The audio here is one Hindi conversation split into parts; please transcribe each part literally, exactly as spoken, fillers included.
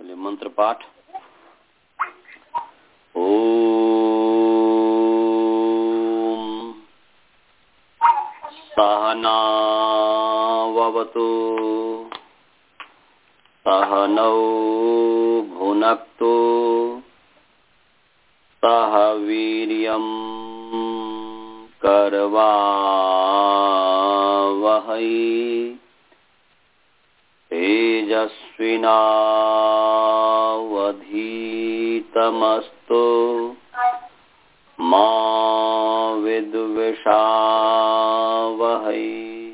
चलिए मंत्र पाठ। ओम सहनावतु सहनौ भुनक्तु सह वीर्यं करवावहै तेजस्विनावधीतमस्तु मा विद्विषावहै।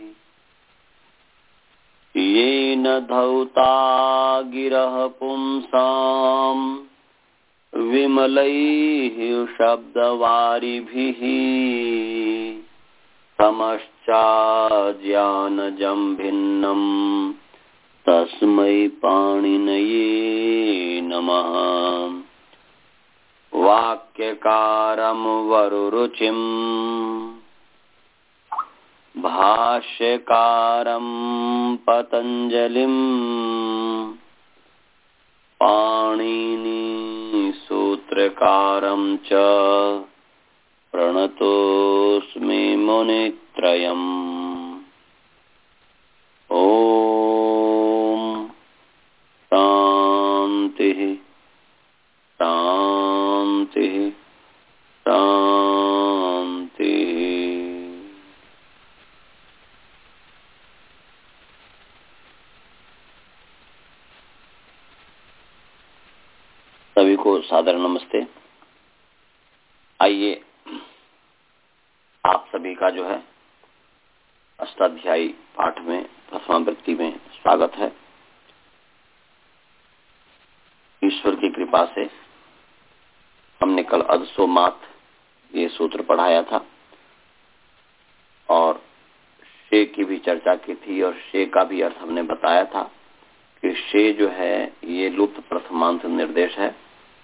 येन धौता गिरः पुंसां विमलैः शब्दवारिभिः तमश्चाज्ञानजं भिन्नं तस्मै पाणिनये नमः। वाक्यकारं वरुरुचिं भाष्यकारं पतञ्जलिं पाणिनि सूत्रकारं च प्रणतोऽस्मि मुनित्रयम्। ओम शांति शांति शांति। सभी को सादर नमस्ते। आइए आप सभी का जो है अष्टाध्यायी पाठ में प्रथमावृत्ति में स्वागत है। ईश्वर की कृपा से हमने कल अधसोमात ये सूत्र पढ़ाया था और शे की भी चर्चा की थी और शे का भी अर्थ हमने बताया था कि शे जो है ये लुप्त प्रथमांत निर्देश है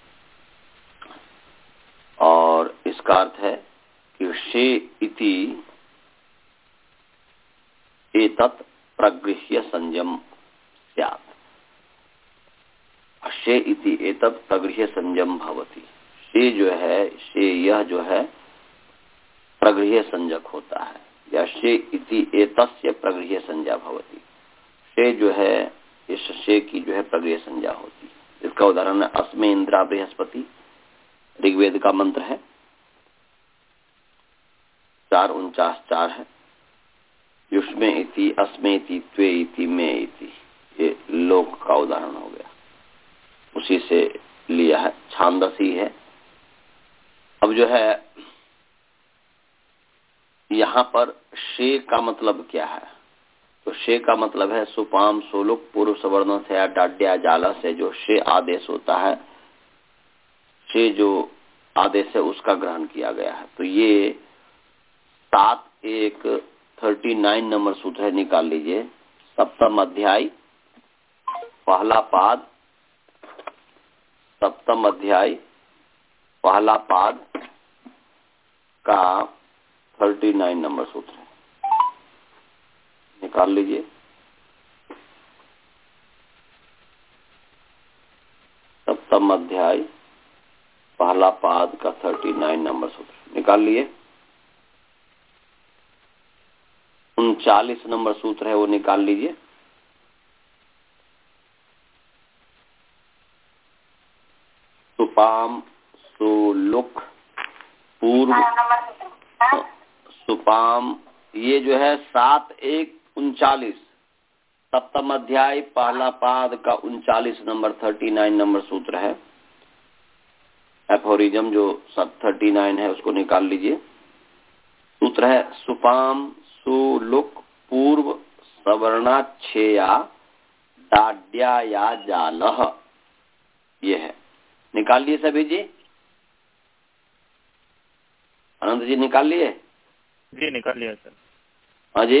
और इसका अर्थ है कि शे इति एतत् प्रगृह्य संयम स्यात्। शे इति एतत् प्रगृह्य संयम भवति। शे जो है शे यह जो है प्रगृह्य संजक होता है या शे इति एतस्य प्रगृह्य संज्ञा भवति। शे जो है इस शे की जो है प्रगृह्य संज्ञा होती है। इसका उदाहरण है अस्मे इंद्रा बृहस्पति, ऋग्वेद का मंत्र है, चार उनचास चार है। युष्मे इति अस्मे इति त्वे इति मे इति, ये लोक का उदाहरण हो गया, उसी से लिया है, छांदसी है। अब जो है यहाँ पर शे का मतलब क्या है, तो शे का मतलब है सुपाम सोलुक पूर्व सवर्ण से या डाड्या जाला से जो शे आदेश होता है, शे जो आदेश है उसका ग्रहण किया गया है। तो ये सात एक थर्टी नाइन नंबर सूत्र है, निकाल लीजिए। सप्तम अध्याय पहला पाद, सप्तम अध्याय पहला पाद का थर्टी नाइन नंबर सूत्र है, निकाल लीजिए। सप्तम अध्याय पहला पाद का थर्टी नाइन नंबर सूत्र निकाल लिए। उनचालीस नंबर सूत्र है वो निकाल लीजिए। सुपाम सुलुक पूर्व सुपाम, ये जो है सात एक उनचालीस, सप्तम अध्याय पहला पाद का उनचालीस नंबर थर्टी नाइन नंबर सूत्र है। एफोरिज्म जो सब थर्टी नाइन है उसको निकाल लीजिए। सूत्र है सुपाम सुलुक पूर्व सवर्णाच्छेया डाड्या जालह, ये है। निकाल लिए सभी जी? अनंत जी निकाल लिए? जी निकाल लिया सर। हाँ जी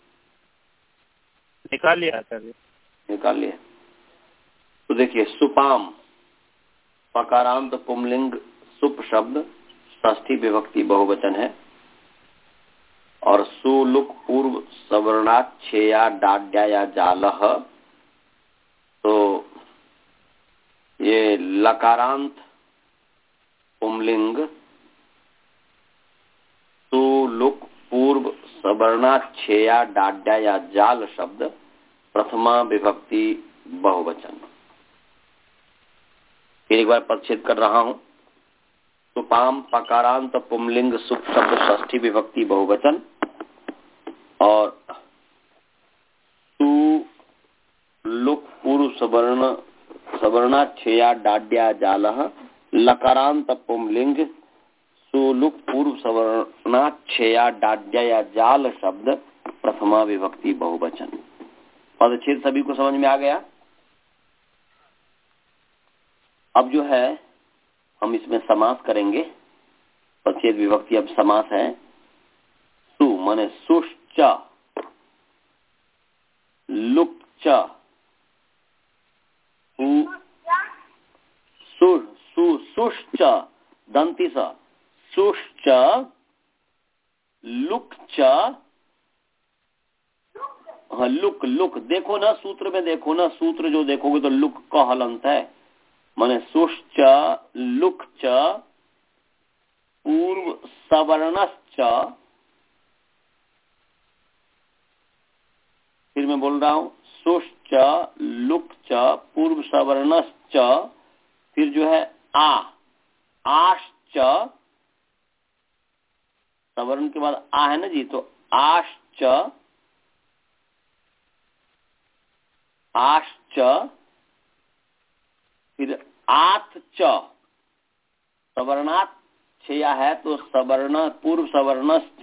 निकाल लिया सर। निकाल लिया। तो देखिए सुपाम पकारांत पुमलिंग सुप शब्द षष्ठी विभक्ति बहुवचन है और सुलुक पूर्व सवर्णाच्छेया डाड्या या जालह, तो ये लकारांत पुंलिंग सुलुक पूर्व सवर्णाक्षेया डाड्या या जाल शब्द प्रथमा विभक्ति बहुवचन। फिर एक बार परिच्छेद कर रहा हूं। सुपाम पकारांत पुंलिंग सुप शब्द षष्ठी विभक्ति बहुवचन और सुलुक पूर्व सवर्ण सवर्णाक्षेया डाड्या जालः लकारांत पुंलिंग सुलुक पूर्व सवर्णाक्षेया डाड्या या जाल शब्द प्रथमा विभक्ति बहुवचन। पदच्छेद सभी को समझ में आ गया। अब जो है हम इसमें समास करेंगे। पदच्छेद विभक्ति अब समास है। सु माने सुश्च लुक च सु सु सुश्च दंती स सुश्च लुक च। हाँ लुक लुक देखो ना सूत्र में, देखो ना सूत्र जो देखोगे तो लुक का हलंत है। माने सुश्च लुक च पूर्व सवर्णश्च। फिर मैं बोल रहा हूं सुश्च लुक च पूर्व सवर्णश्च। फिर जो है आ आश्च, सवर्ण के बाद आ है ना जी, तो आश्च आश्च। फिर आत च, सवर्णात् छेया है तो सवर्ण पूर्व सवर्णश्च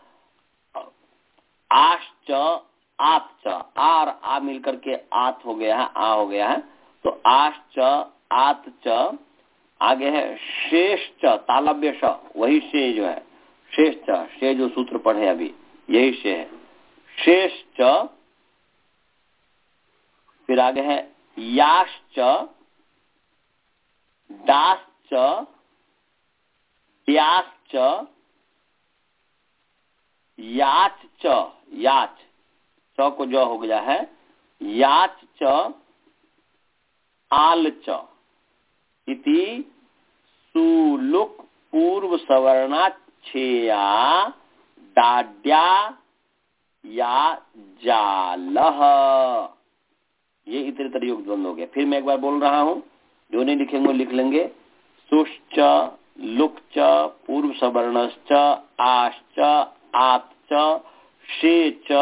आश्च आत च। आ और आ मिलकर के आत हो गया है, आ हो गया है तो आश्च आत च। आगे है शेष च तालव्य श, वही शे जो है शेष च, शे जो सूत्र पढ़े अभी यही शे है शेष च। फिर आगे है याश्च दाश्च द्याश्च याच च, याच च को जो हो गया है याच च आल च इति सुलुक पूर्व सवर्णाक्षेया डाड्या या जालः। ये इतरेतर योग द्वंद हो गया। फिर मैं एक बार बोल रहा हूं, जो नहीं लिखेंगे लिख लेंगे। सुश्च लुक च पूर्व सवर्णश्च आश्च आत्च शे च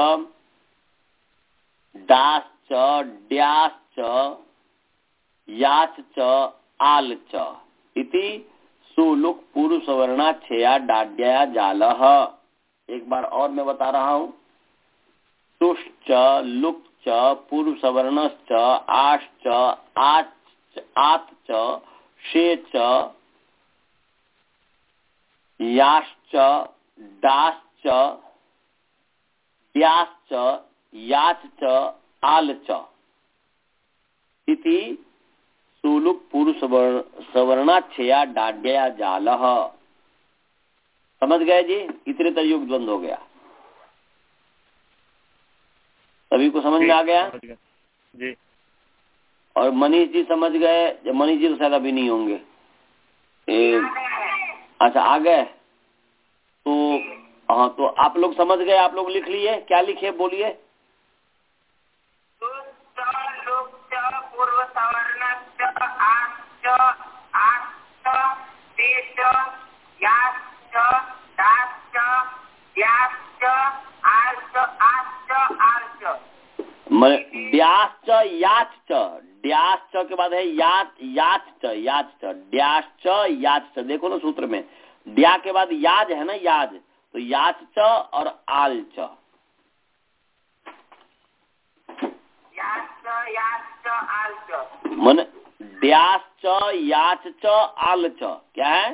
दाश्च ड्याश्च याच च आल च इति सुलुक पूर्व सवर्णाक्षेया डाड्या जालः। एक बार और मैं बता रहा हूं। सुश्च लुक च पूर्व सवर्णश्च आश्च आच आत्च शे च याश्च दाश्च द्याश्च याच च आल च इति सुलुक पूर्व सवर्णाक्षेया डाड्या जालः। समझ गए जी? इतरेतर योग द्वंद हो गया। सभी को समझ में आ गया जी। और मनीष जी समझ गए? मनीष जी तो शायद अभी नहीं होंगे। ए, अच्छा आ गए तो हाँ, तो आप लोग समझ गए? आप लोग लिख लिए? क्या लिखे बोलिए? पूर्व सवर्णश्च आश्च आश्च शेष याश्च दाश्च द्याश्च आश्च आश्च आश्च। ड्याश्च याच्च, ड्याश्च के बाद है याच याच्च याच्च ड्याश्च याच्च। देखो ना सूत्र में ड्या के बाद याज है ना, याज तो याच्च और आल्च। मन ड्याश्च याच्च आल्च क्या है?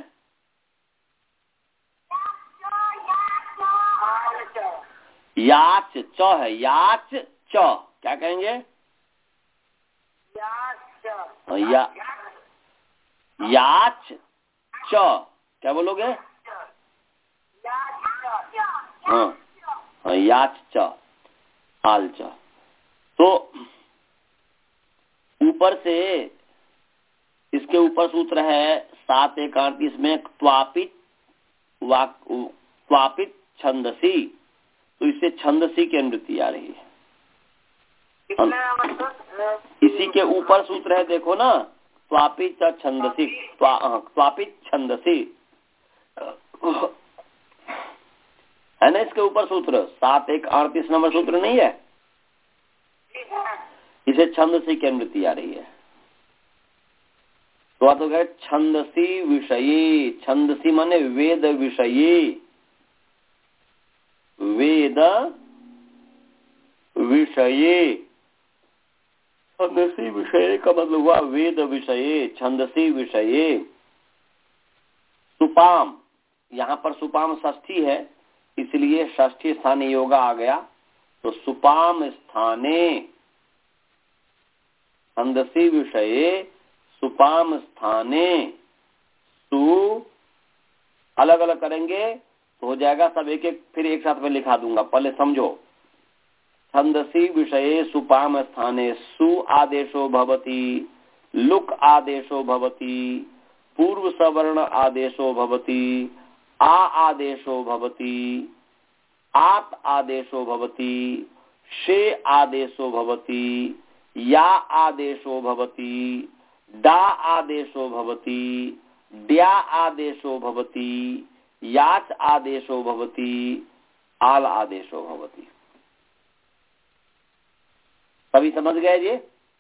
याच च है, याच च क्या कहेंगे? या याच च क्या बोलोगे? हाँ हाँ याच च आल च। तो ऊपर से इसके ऊपर सूत्र है सात एक अड़तीस में त्वापित त्वापित छंदसी, तो इससे छंदसी की अनुवृत्ति आ रही है। इसी के ऊपर सूत्र है देखो ना, त्वापित छंदसी, त्वापित छंदसी है ना, इसके ऊपर सूत्र सात एक अड़तीस नंबर सूत्र नहीं है, इसे छंदसी की अनुवृत्ति आ रही है। तो तो गए छंदसी विषयी, छंदसी माने वेद विषयी, वेद विषये, छंदसी विषय का मतलब हुआ वेद विषये, छंदसी विषये। सुपाम, यहाँ पर सुपाम षष्ठी है इसलिए षष्ठी स्थानीय योगा आ गया, तो सुपाम स्थाने छंदसी विषये सुपाम स्थाने, सु अलग अलग करेंगे तो हो जाएगा सब एक एक, फिर एक साथ में लिखा दूंगा, पहले समझो। छंदसी विषये सुपाम स्थाने सु आदेशो भवति, लुक आदेशो भवति, पूर्व सवर्ण आदेशो भवति, आ आदेशो भवति, आत आदेशो भवति, शे आदेशो भवति, या आदेशो भवति, डा आदेशो भवति, द्या आदेशो भवति, याच आदेशो भवति, आल आदेशो भवति। सभी समझ गए जी?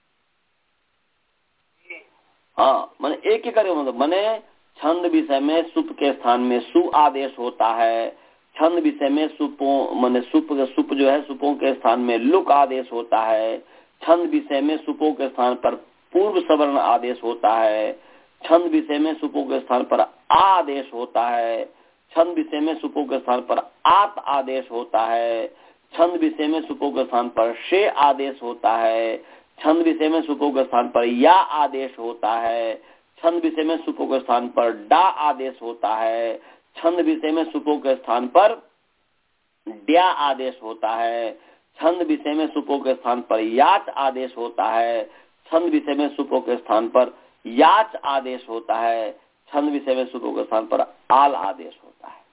हाँ, मैंने एक ही करे मतलब मैंने छंद विषय में सुप के स्थान में सु आदेश होता है, छंद विषय में सुपों मैंने सुप सुप जो है सुपों के स्थान में लुक आदेश होता है, छंद विषय में सुपों के स्थान पर पूर्व सवर्ण आदेश होता है, छंद विषय में सुपों के स्थान पर आ आदेश होता है, छंद विषय में सुपों के स्थान पर आत आदेश होता है, छंद विषय में सुपों के स्थान पर शे आदेश होता है, छंद विषय में सुपों के स्थान पर या आदेश होता है, छंद विषय में सुपों के स्थान पर डा आदेश होता है, छंद विषय में सुपों के स्थान पर द्या आदेश होता है, छंद विषय में सुपों के स्थान पर याच आदेश होता है, छंद विषय में सुपों के स्थान पर याच आदेश होता है, छंद विषय में सुपों के स्थान पर आल आदेश होता है।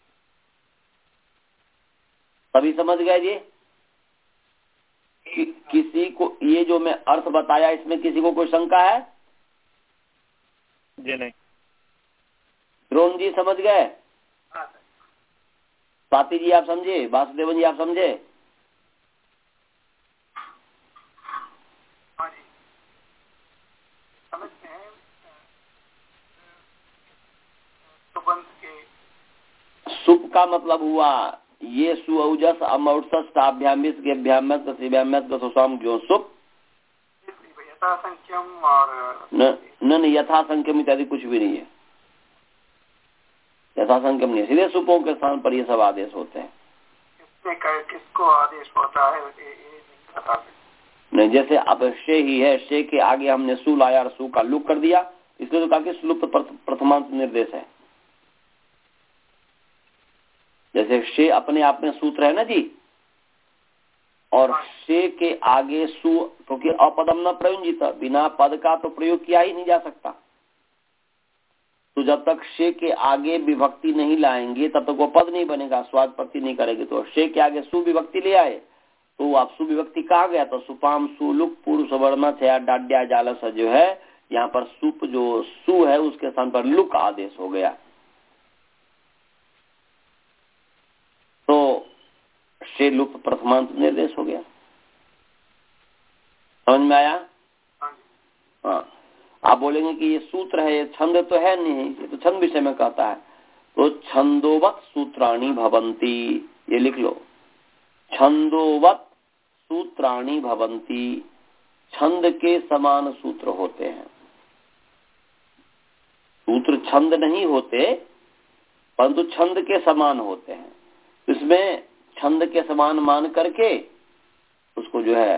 सभी समझ गए जी? कि, किसी को ये जो मैं अर्थ बताया इसमें किसी को कोई शंका है? जी नहीं। द्रोण जी समझ गए? स्वाति जी आप समझे? वासुदेवन जी आप समझे? सुप का मतलब हुआ ये सुऔजस अमौसस ताभ्यामिस गेभ्यामस कसिभ्यामस कसोसाम जो सुप यथासंख्यम और न न यथासंख्यम इत्यादि कुछ भी नहीं है, यथासंख्यम नहीं, सीधे सुपों के स्थान पर ये सब आदेश होते हैं। किसको आदेश होता है नहीं, जैसे अब शे ही है, शे के आगे हमने सु लाया और सु का लुक कर दिया, इसलिए तो कहा कि सुलुप्त प्रथमांत निर्देश है। जैसे शे अपने आप में सूत्र है ना जी, और शे के आगे सु, क्योंकि तो अपदम न प्रयुंजित, बिना पद का तो प्रयोग किया ही नहीं जा सकता, तो जब तक शे के आगे विभक्ति नहीं लाएंगे तब तक वो पद नहीं बनेगा, स्वाद प्रति नहीं करेगी। तो शे के आगे सु विभक्ति ले आए तो आप सु विभक्ति कहा गया, तो सुपाम सुलुक पूर्व सवर्ण छया डाड्या जालस जो है, यहाँ पर सुप जो सु है उसके स्थान पर लुक आदेश हो गया, तो शे लुक प्रथमांत निर्देश हो गया। समझ में आया? हाँ, आप बोलेंगे कि ये सूत्र है, ये छंद तो है नहीं, ये तो छंद विषय में कहता है, तो छंदोवत सूत्राणी भवंती, ये लिख लो, छंदोवत सूत्राणी भवंती, छंद के समान सूत्र होते हैं। सूत्र छंद नहीं होते परंतु छंद के समान होते हैं, इसमें छंद के समान मान करके उसको जो है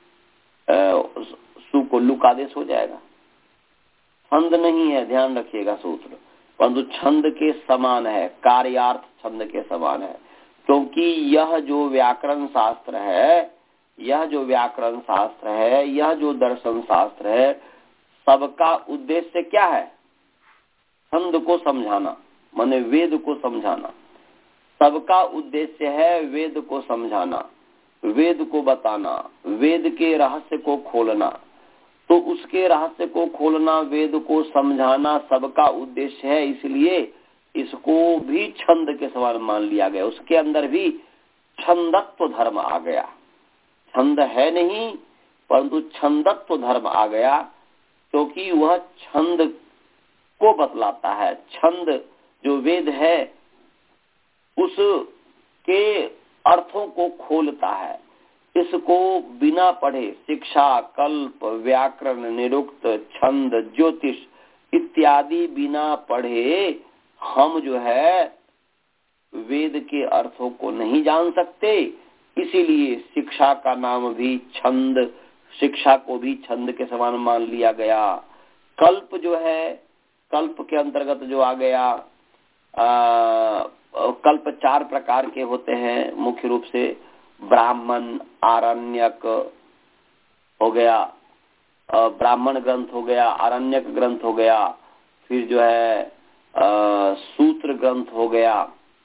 सु को लुक आदेश हो जाएगा। छंद नहीं है, ध्यान रखिएगा सूत्र, परंतु छंद के समान है, कार्यार्थ छंद के समान है, क्योंकि यह जो व्याकरण शास्त्र है, यह जो व्याकरण शास्त्र है, यह जो दर्शन शास्त्र है, सबका उद्देश्य क्या है? छंद को समझाना, माने वेद को समझाना। सबका उद्देश्य है वेद को समझाना, वेद को बताना, वेद के रहस्य को खोलना। तो उसके रहस्य को खोलना, वेद को समझाना सबका उद्देश्य है, इसलिए इसको भी छंद के समान मान लिया गया। उसके अंदर भी छंदत्व धर्म आ गया। छंद है नहीं परंतु छंदत्व धर्म आ गया, क्योंकि वह छंद को बतलाता है। छंद जो वेद है उसके अर्थों को खोलता है। इसको बिना पढ़े शिक्षा, कल्प, व्याकरण, निरुक्त, छंद, ज्योतिष इत्यादि बिना पढ़े हम जो है वेद के अर्थों को नहीं जान सकते। इसीलिए शिक्षा का नाम भी छंद, शिक्षा को भी छंद के समान मान लिया गया। कल्प जो है, कल्प के अंतर्गत जो आ गया, आ, कल्प चार प्रकार के होते हैं मुख्य रूप से। ब्राह्मण, आरण्यक हो गया, ब्राह्मण ग्रंथ हो गया, आरण्यक ग्रंथ हो गया, फिर जो है आ, सूत्र ग्रंथ हो गया।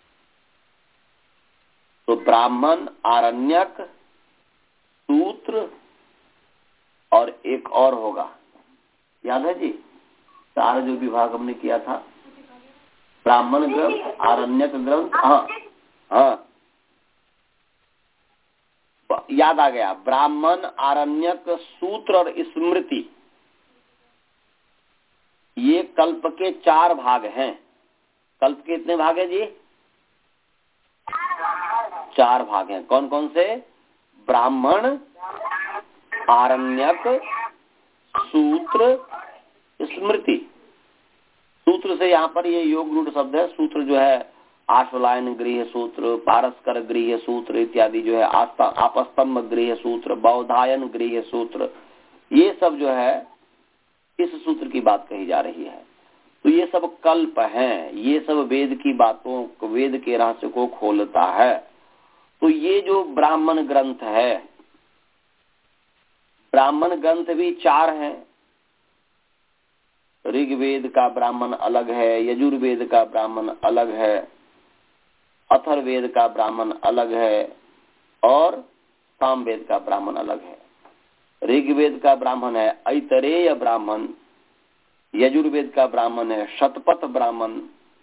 तो ब्राह्मण, आरण्यक, सूत्र और एक और होगा, याद है जी? चार जो विभाग हमने किया था, ब्राह्मण ग्रंथ, आरण्यक ग्रंथ, हाँ हाँ याद आ गया। ब्राह्मण, आरण्यक, सूत्र और स्मृति, ये कल्प के चार भाग हैं। कल्प के कितने भाग हैं जी? चार भाग हैं। कौन कौन से? ब्राह्मण, आरण्यक, सूत्र, स्मृति। सूत्र से यहाँ पर ये योग रूढ़ शब्द है। सूत्र जो है आश्वलायन गृह सूत्र, पारस्कर गृह सूत्र इत्यादि जो है, आपस्तंभ गृह सूत्र, बौधायन गृह सूत्र, ये सब जो है इस सूत्र की बात कही जा रही है। तो ये सब कल्प हैं, ये सब वेद की बातों को, वेद के रहस्य को खोलता है। तो ये जो ब्राह्मण ग्रंथ है, ब्राह्मण ग्रंथ भी चार हैं। ऋग्वेद का ब्राह्मण अलग है, यजुर्वेद का ब्राह्मण अलग है, अथर्ववेद का ब्राह्मण अलग है और सामवेद का ब्राह्मण अलग है। ऋग्वेद का ब्राह्मण है ऐतरेय ब्राह्मण, यजुर्वेद का ब्राह्मण है शतपथ ब्राह्मण,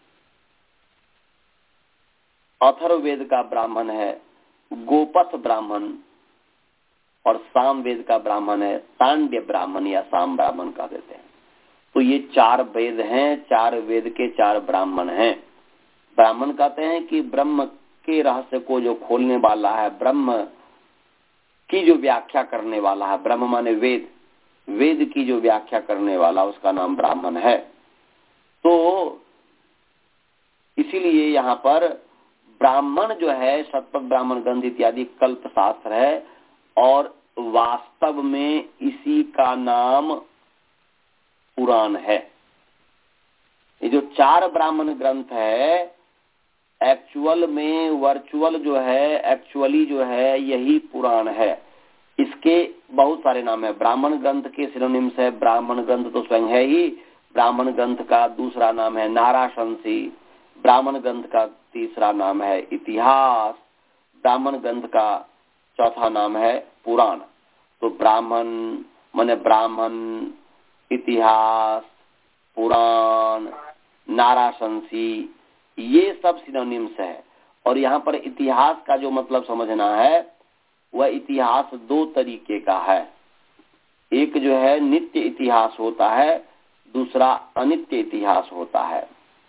अथर्ववेद का ब्राह्मण है गोपथ ब्राह्मण और सामवेद का ब्राह्मण है तांड्य ब्राह्मण या साम ब्राह्मण कह देते हैं। तो ये चार वेद हैं, चार वेद के चार ब्राह्मण हैं। ब्राह्मण कहते हैं कि ब्रह्म के रहस्य को जो खोलने वाला है, ब्रह्म की जो व्याख्या करने वाला है, ब्रह्म माने वेद, वेद की जो व्याख्या करने वाला उसका नाम ब्राह्मण है। तो इसीलिए यहाँ पर ब्राह्मण जो है शतपथ ब्राह्मण ग्रंथ इत्यादि कल्प शास्त्र है और वास्तव में इसी का नाम पुराण है। ये जो चार ब्राह्मण ग्रंथ है एक्चुअल में, वर्चुअल जो है, एक्चुअली जो है यही पुराण है। इसके बहुत सारे नाम है। ब्राह्मण ग्रंथ के सिनोनिम्स है। ब्राह्मण ग्रंथ तो स्वयं है ही। ब्राह्मण ग्रंथ का दूसरा नाम है नाराशंसी, ब्राह्मण ग्रंथ का तीसरा नाम है इतिहास, ब्राह्मण ग्रंथ का चौथा नाम है पुराण। तो ब्राह्मण माने ब्राह्मण, इतिहास, पुराण, नाराशंसी, ये सब सिनोनिम्स है। और यहाँ पर इतिहास का जो मतलब समझना है वह इतिहास दो तरीके का है। एक जो है नित्य इतिहास होता है, दूसरा अनित्य इतिहास होता है।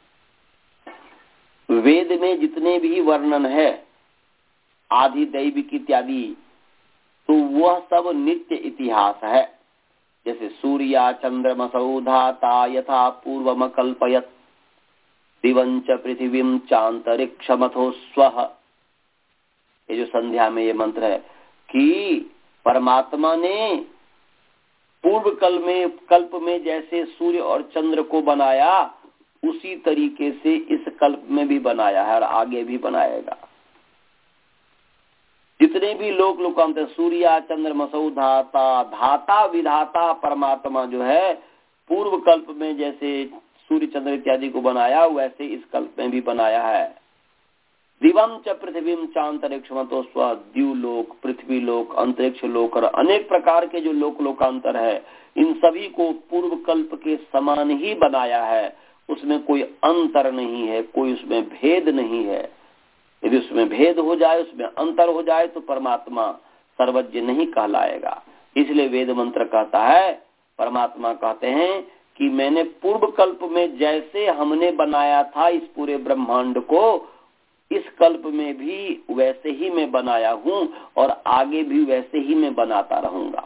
वेद में जितने भी वर्णन है आदि दैविक इत्यादि, तो वह सब नित्य इतिहास है। जैसे सूर्या चंद्रमसौ धाता यथा पूर्वम कल्पयत दिवंच पृथ्वीं चांतरिक्षमथो स्वः। ये जो संध्या में ये मंत्र है कि परमात्मा ने पूर्व कल में कल्प में जैसे सूर्य और चंद्र को बनाया उसी तरीके से इस कल्प में भी बनाया है और आगे भी बनाएगा। जितने भी लोक लोकांत सूर्या चंद्रमसौ धाता, धाता विधाता परमात्मा जो है पूर्व कल्प में जैसे सूर्य चंद्र इत्यादि को बनाया वैसे इस कल्प में भी बनाया है। दिवम च पृथ्वीम चांतरिक्षम तो स्व द्यूलोक, पृथ्वी लोक, अंतरिक्ष लोक और अनेक प्रकार के जो लोक लोकांतर है इन सभी को पूर्व कल्प के समान ही बनाया है। उसमें कोई अंतर नहीं है, कोई उसमें भेद नहीं है। यदि उसमें भेद हो जाए, उसमें अंतर हो जाए तो परमात्मा सर्वज्ञ नहीं कहलाएगा। इसलिए वेद मंत्र कहता है, परमात्मा कहते हैं कि मैंने पूर्व कल्प में जैसे हमने बनाया था इस पूरे ब्रह्मांड को, इस कल्प में भी वैसे ही मैं बनाया हूं और आगे भी वैसे ही मैं बनाता रहूंगा।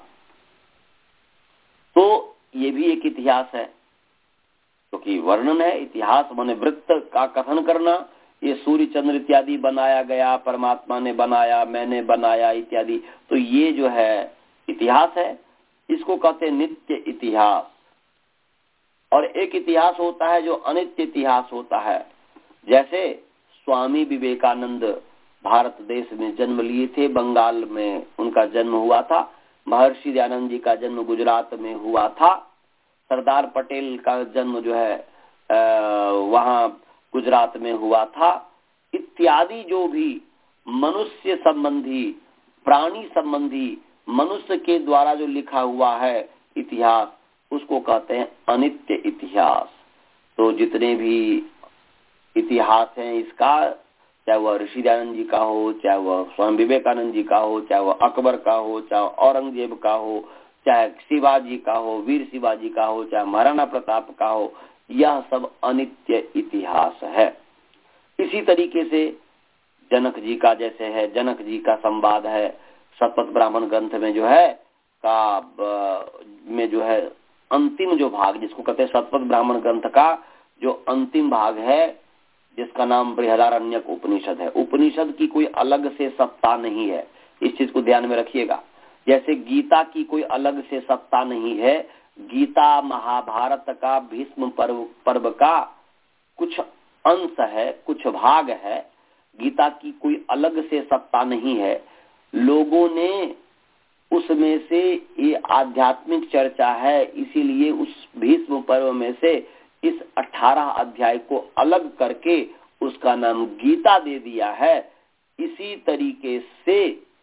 तो ये भी एक इतिहास है, क्योंकि तो वर्णन है। इतिहास माने वृत्त का कथन करना। ये सूर्य चंद्र इत्यादि बनाया गया, परमात्मा ने बनाया, मैंने बनाया इत्यादि, तो ये जो है इतिहास है। इसको कहते हैं नित्य इतिहास। और एक इतिहास होता है जो अनित्य इतिहास होता है। जैसे स्वामी विवेकानंद भारत देश में जन्म लिए थे, बंगाल में उनका जन्म हुआ था। महर्षि दयानंद जी का जन्म गुजरात में हुआ था। सरदार पटेल का जन्म जो है वहां गुजरात में हुआ था। इत्यादि जो भी मनुष्य संबंधी, प्राणी संबंधी, मनुष्य के द्वारा जो लिखा हुआ है इतिहास, उसको कहते हैं अनित्य इतिहास। तो जितने भी इतिहास हैं इसका, चाहे वह ऋषि दयानंद जी का हो, चाहे वह स्वामी विवेकानंद जी का हो, चाहे वह अकबर का हो, चाहे औरंगजेब का हो, चाहे शिवाजी का हो, वीर शिवाजी का हो, चाहे महाराणा प्रताप का हो, यह सब अनित्य इतिहास है। इसी तरीके से जनक जी का जैसे है, जनक जी का संवाद है शतपथ ब्राह्मण ग्रंथ में जो है का में जो है अंतिम जो भाग, जिसको कहते हैं शतपथ ब्राह्मण ग्रंथ का जो अंतिम भाग है, जिसका नाम बृहदारण्यक उपनिषद है। उपनिषद की कोई अलग से सत्ता नहीं है, इस चीज को ध्यान में रखिएगा। जैसे गीता की कोई अलग से सत्ता नहीं है, गीता महाभारत का भीष्म पर्व पर्व का कुछ अंश है, कुछ भाग है। गीता की कोई अलग से सत्ता नहीं है। लोगों ने उसमें से ये आध्यात्मिक चर्चा है, इसीलिए उस भीष्म पर्व में से इस अठारह अध्याय को अलग करके उसका नाम गीता दे दिया है। इसी तरीके से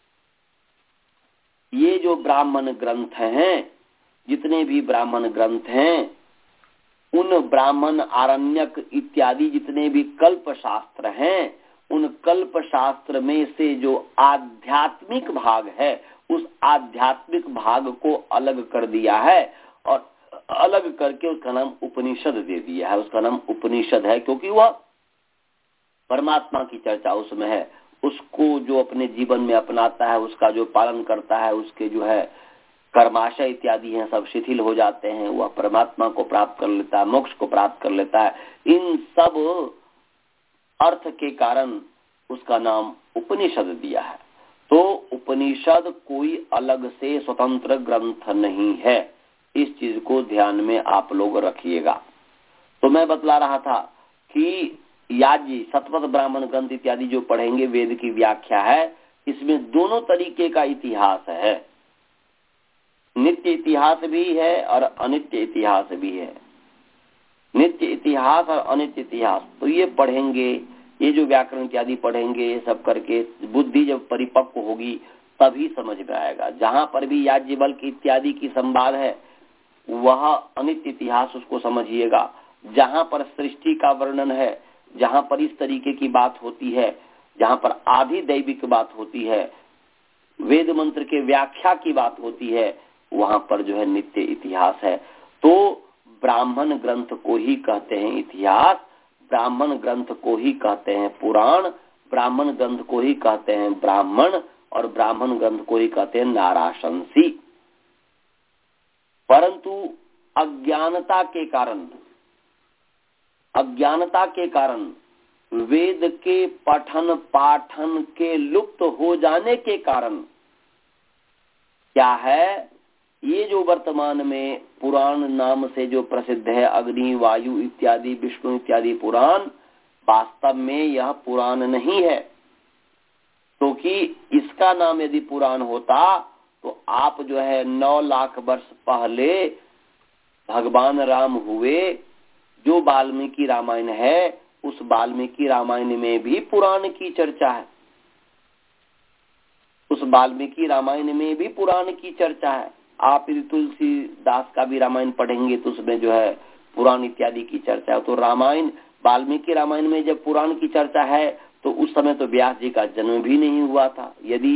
ये जो ब्राह्मण ग्रंथ हैं, जितने भी ब्राह्मण ग्रंथ हैं, उन ब्राह्मण आरण्यक इत्यादि जितने भी कल्प शास्त्र हैं, उन कल्प शास्त्र में से जो आध्यात्मिक भाग है, उस आध्यात्मिक भाग को अलग कर दिया है और अलग करके उसका नाम उपनिषद दे दिया है। उसका नाम उपनिषद है क्योंकि वह परमात्मा की चर्चा उसमें है। उसको जो अपने जीवन में अपनाता है, उसका जो पालन करता है, उसके जो है कर्माशय इत्यादि हैं सब शिथिल हो जाते हैं, वह परमात्मा को प्राप्त कर लेता है, मोक्ष को प्राप्त कर लेता है। इन सब अर्थ के कारण उसका नाम उपनिषद दिया है। तो उपनिषद कोई अलग से स्वतंत्र ग्रंथ नहीं है, इस चीज को ध्यान में आप लोग रखिएगा। तो मैं बतला रहा था कि याजी शतपथ ब्राह्मण ग्रंथ इत्यादि जो पढ़ेंगे, वेद की व्याख्या है, इसमें दोनों तरीके का इतिहास है। नित्य इतिहास भी है और अनित्य इतिहास भी है। नित्य इतिहास और अनित्य इतिहास तो ये पढ़ेंगे, ये जो व्याकरण इत्यादि पढ़ेंगे, ये सब करके बुद्धि जब परिपक्व होगी तभी समझ में आएगा। जहां पर भी याज्ञवल्क्य इत्यादि की संवाद है वह अनित्य इतिहास, उसको समझिएगा। जहां पर सृष्टि का वर्णन है, जहां पर इस तरीके की बात होती है, जहां पर आदि दैविक बात होती है, वेद मंत्र के व्याख्या की बात होती है, वहां पर जो है नित्य इतिहास है। तो ब्राह्मण ग्रंथ को ही कहते हैं इतिहास, ब्राह्मण ग्रंथ को ही कहते हैं पुराण, ब्राह्मण ग्रंथ को ही कहते हैं ब्राह्मण, और ब्राह्मण ग्रंथ को ही कहते हैं नाराशंसी। परंतु अज्ञानता के कारण अज्ञानता के कारण वेद के पठन पाठन के लुप्त हो जाने के कारण क्या है, ये जो वर्तमान में पुराण नाम से जो प्रसिद्ध है, अग्नि वायु इत्यादि विष्णु इत्यादि पुराण, वास्तव में यह पुराण नहीं है। क्योंकि तो इसका नाम यदि पुराण होता तो आप जो है नौ लाख वर्ष पहले भगवान राम हुए, जो वाल्मीकि रामायण है उस वाल्मीकि रामायण में भी पुराण की चर्चा है, उस वाल्मीकि रामायण में भी पुराण की चर्चा है। आप यदि तुलसीदास का भी रामायण पढ़ेंगे तो उसमें जो है पुराण इत्यादि की चर्चा है। तो रामायण, वाल्मीकि रामायण में जब पुराण की चर्चा है तो उस समय तो व्यास जी का जन्म भी नहीं हुआ था। यदि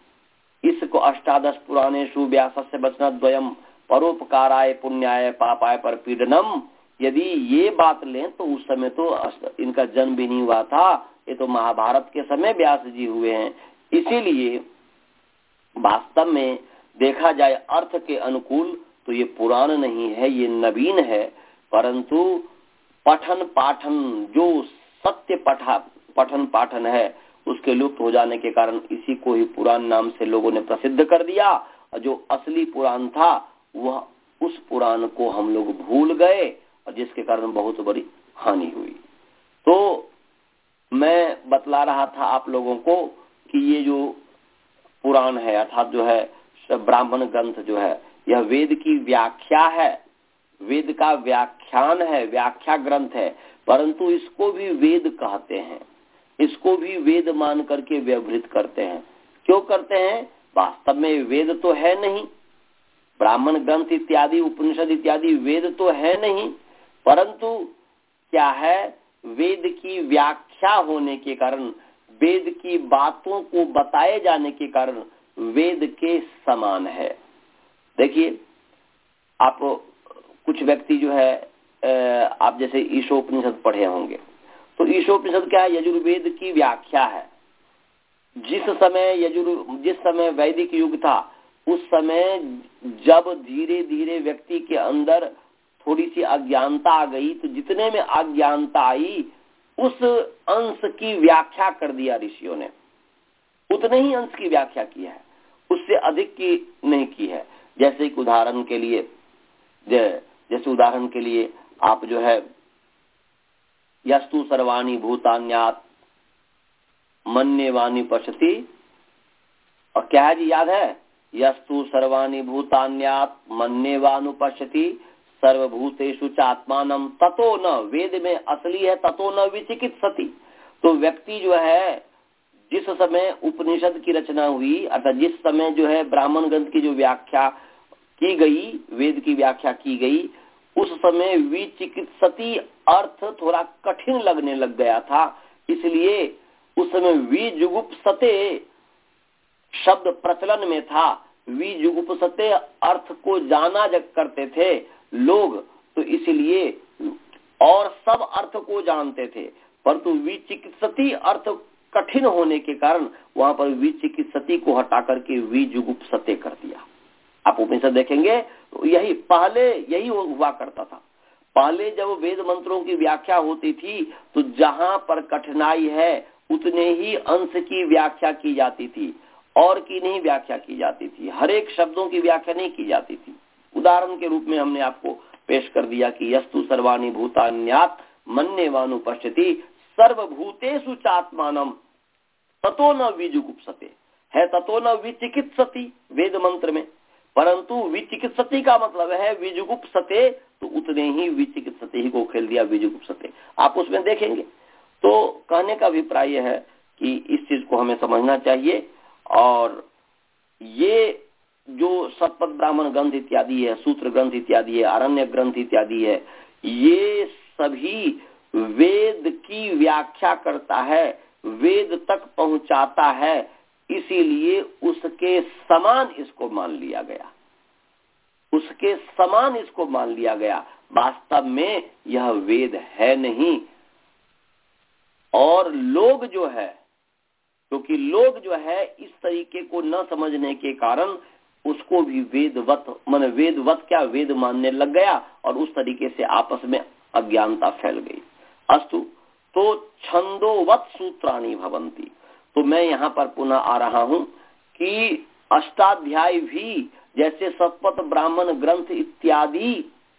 इसको अष्टादश पुराणेषु व्यासस्य वचनद्वयम् परोपकाराय पुण्याय पापाय परपीडनम, यदि ये बात लें तो उस समय तो इनका जन्म भी नहीं हुआ था। ये तो महाभारत के समय व्यास जी हुए हैं। इसीलिए वास्तव में देखा जाए अर्थ के अनुकूल तो ये पुराण नहीं है, ये नवीन है। परंतु पठन पाठन, जो सत्य पठा पठन पाठन है उसके लुप्त हो जाने के कारण इसी को ही पुराण नाम से लोगों ने प्रसिद्ध कर दिया। और जो असली पुराण था वह, उस पुराण को हम लोग भूल गए और जिसके कारण बहुत बड़ी हानि हुई। तो मैं बतला रहा था आप लोगों को कि ये जो पुराण है अर्थात जो है ब्राह्मण ग्रंथ जो है, यह वेद की व्याख्या है, वेद का व्याख्यान है, व्याख्या ग्रंथ है। परंतु इसको भी वेद कहते हैं, इसको भी वेद मान करके व्यवहित करते हैं। क्यों करते हैं? वास्तव में वेद तो है नहीं, ब्राह्मण ग्रंथ इत्यादि उपनिषद इत्यादि वेद तो है नहीं, परंतु क्या है, वेद की व्याख्या होने के कारण, वेद की बातों को बताए जाने के कारण वेद के समान है। देखिए, आप कुछ व्यक्ति जो है, आप जैसे ईशोपनिषद पढ़े होंगे, तो ईशोपनिषद क्या है? यजुर्वेद की व्याख्या है। जिस समय यजुर जिस समय वैदिक युग था उस समय जब धीरे धीरे व्यक्ति के अंदर थोड़ी सी अज्ञानता आ गई, तो जितने में अज्ञानता आई उस अंश की व्याख्या कर दिया ऋषियों ने, उतने ही अंश की व्याख्या की है, उससे अधिक की नहीं की है। जैसे एक उदाहरण के लिए जैसे उदाहरण के लिए आप जो है यस्तु सर्वाणि भूतान्यात् मन्येवानि पश्यति, और क्या है जी, याद है? यस्तु सर्वाणि भूतान्यात् मन्येवानुपश्यति सर्वभूतेषु चात्मानं ततो न, वेद में असली है ततो न विचिकित्सति। तो व्यक्ति जो है, जिस समय उपनिषद की रचना हुई अर्थात जिस समय जो है ब्राह्मण ग्रंथ की जो व्याख्या की गई, वेद की व्याख्या की गई, उस समय विचिकित्सति अर्थ थोड़ा कठिन लगने लग गया था। इसलिए उस समय विजुगुप्सते शब्द प्रचलन में था। विजुगुप्सते अर्थ को जाना जग करते थे लोग, तो इसलिए और सब अर्थ को जानते थे, परंतु विचिकित्सति अर्थ कठिन होने के कारण वहां पर विचिकित्सति को हटा करके विजुगुप्सते कर दिया। आप उपनिषद देखेंगे तो यही पहले यही हुआ करता था। पहले जब वेद मंत्रों की व्याख्या होती थी तो जहां पर कठिनाई है उतने ही अंश की व्याख्या की जाती थी और की नहीं व्याख्या की जाती थी। हर एक शब्दों की व्याख्या नहीं की जाती थी। उदाहरण के रूप में हमने आपको पेश कर दिया कि यस्तु सर्वाणि भूतान्यात् मन्येवानुपश्यति सर्वभूतेषु चात्मानं ततो न विजुगुप्सते, है ततो न विचिकित्सति वेद मंत्र में, परंतु विचिकित्सति का मतलब है विजुगुप्सते, तो उतने ही विचिकित्सते ही को खेल दिया विजुगुप्सते। आप उसमें देखेंगे। तो कहने का अभिप्राय यह है कि इस चीज को हमें समझना चाहिए। और ये जो सतपथ ब्राह्मण ग्रंथ इत्यादि है, सूत्र ग्रंथ इत्यादि है, आरण्य ग्रंथ इत्यादि है, ये सभी वेद की व्याख्या करता है, वेद तक पहुंचाता है, इसीलिए उसके समान इसको मान लिया गया, उसके समान इसको मान लिया गया। वास्तव में यह वेद है नहीं। और लोग जो है, क्योंकि लोग जो है इस तरीके को न समझने के कारण उसको भी वेदवत मन वेदवत क्या वेद मानने लग गया और उस तरीके से आपस में अज्ञानता फैल गई। अस्तु, तो छंदोवत सूत्राणि भवन्ति। तो मैं यहाँ पर पुनः आ रहा हूँ कि अष्टाध्याय भी जैसे सतपथ ब्राह्मण ग्रंथ इत्यादि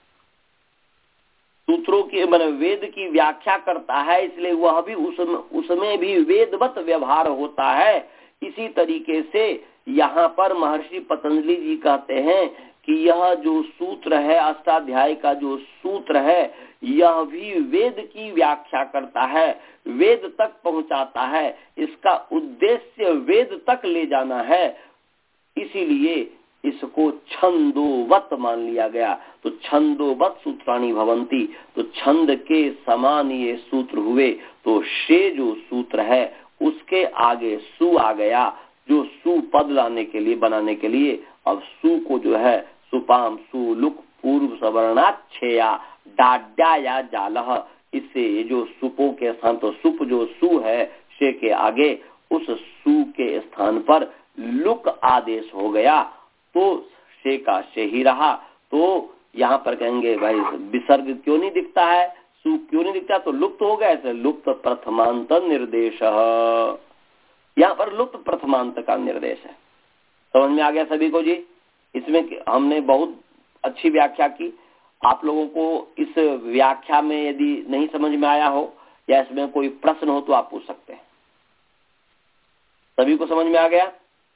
सूत्रों की मन वेद की व्याख्या करता है, इसलिए वह भी उसमें उसमें भी वेदवत व्यवहार होता है। इसी तरीके से यहाँ पर महर्षि पतंजलि जी कहते हैं कि यह जो सूत्र है, अष्टाध्याय का जो सूत्र है, यह भी वेद की व्याख्या करता है, वेद तक पहुंचाता है, इसका उद्देश्य वेद तक ले जाना है, इसीलिए इसको छंदोवत मान लिया गया। तो छंदोवत सूत्राणि भवंती, तो छंद के समान ये सूत्र हुए। तो शे जो सूत्र है उसके आगे सु आ गया, जो सु पद लाने के लिए, बनाने के लिए। अब सु को जो है सुपाम सु लुक पूर्व सवर्णाच्छया डाड्या या जालह, इससे ये जो सुपों के स्थान, तो सुप जो सु है शे के आगे, उस सु के स्थान पर लुक आदेश हो गया, तो शे का शे ही रहा। तो यहाँ पर कहेंगे भाई विसर्ग क्यों नहीं दिखता है, सु क्यों नहीं दिखता, तो लुप्त हो गया, ऐसे लुप्त प्रथमांत निर्देश, यहाँ पर लुप्त प्रथमांत का निर्देश है। समझ में आ गया सभी को जी? इसमें हमने बहुत अच्छी व्याख्या की। आप लोगों को इस व्याख्या में यदि नहीं समझ में आया हो या इसमें कोई प्रश्न हो तो आप पूछ सकते हैं। सभी को समझ में आ गया?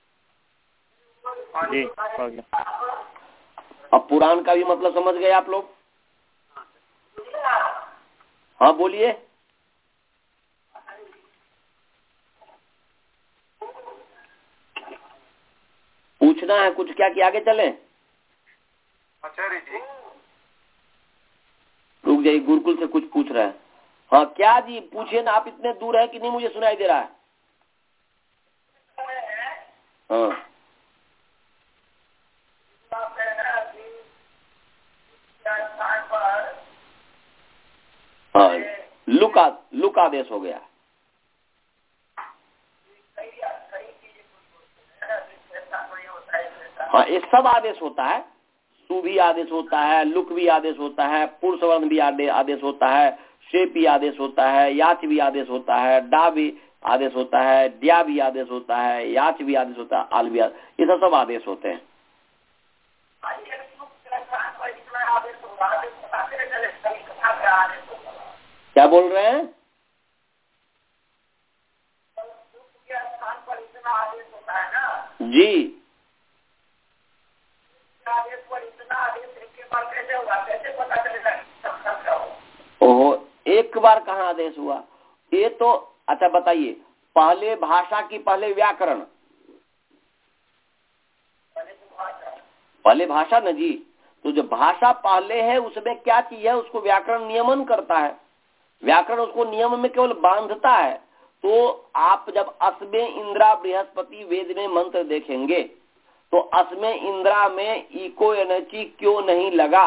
जी, हो गया। अब पुराण का भी मतलब समझ गए आप लोग? हाँ बोलिए। पूछना है कुछ क्या कि आगे चले? आचार्य जी रुक जाइए, गुरुकुल से कुछ पूछ रहा है। हाँ क्या जी, पूछिए ना। आप इतने दूर है कि नहीं मुझे सुनाई दे रहा है? हाँ हाँ, लुका लुक आदेश हो गया। हाँ ये सब आदेश होता है, सु भी आदेश होता है, लुक भी आदेश होता है, पुरुष वर्ण भी आदेश होता है, शे भी आदेश होता है, याच भी आदेश होता है, डा भी आदेश होता है, द्या भी आदेश होता है, याच भी आदेश होता है, आल भी आदेश, ये सब सब आदेश होते हैं। क्या बोल रहे हैं? जी ओहो, एक बार कहाँ आदेश हुआ? ये तो अच्छा बताइए, पहले भाषा की पहले व्याकरण, पहले भाषा न जी। तो जो भाषा पहले है उसमें क्या चीज है, उसको व्याकरण नियमन करता है, व्याकरण उसको नियम में केवल बांधता है। तो आप जब अस्मे इंद्रा बृहस्पति वेद में मंत्र देखेंगे तो अस्मे इंद्रा में इको एनर्जी क्यों नहीं लगा,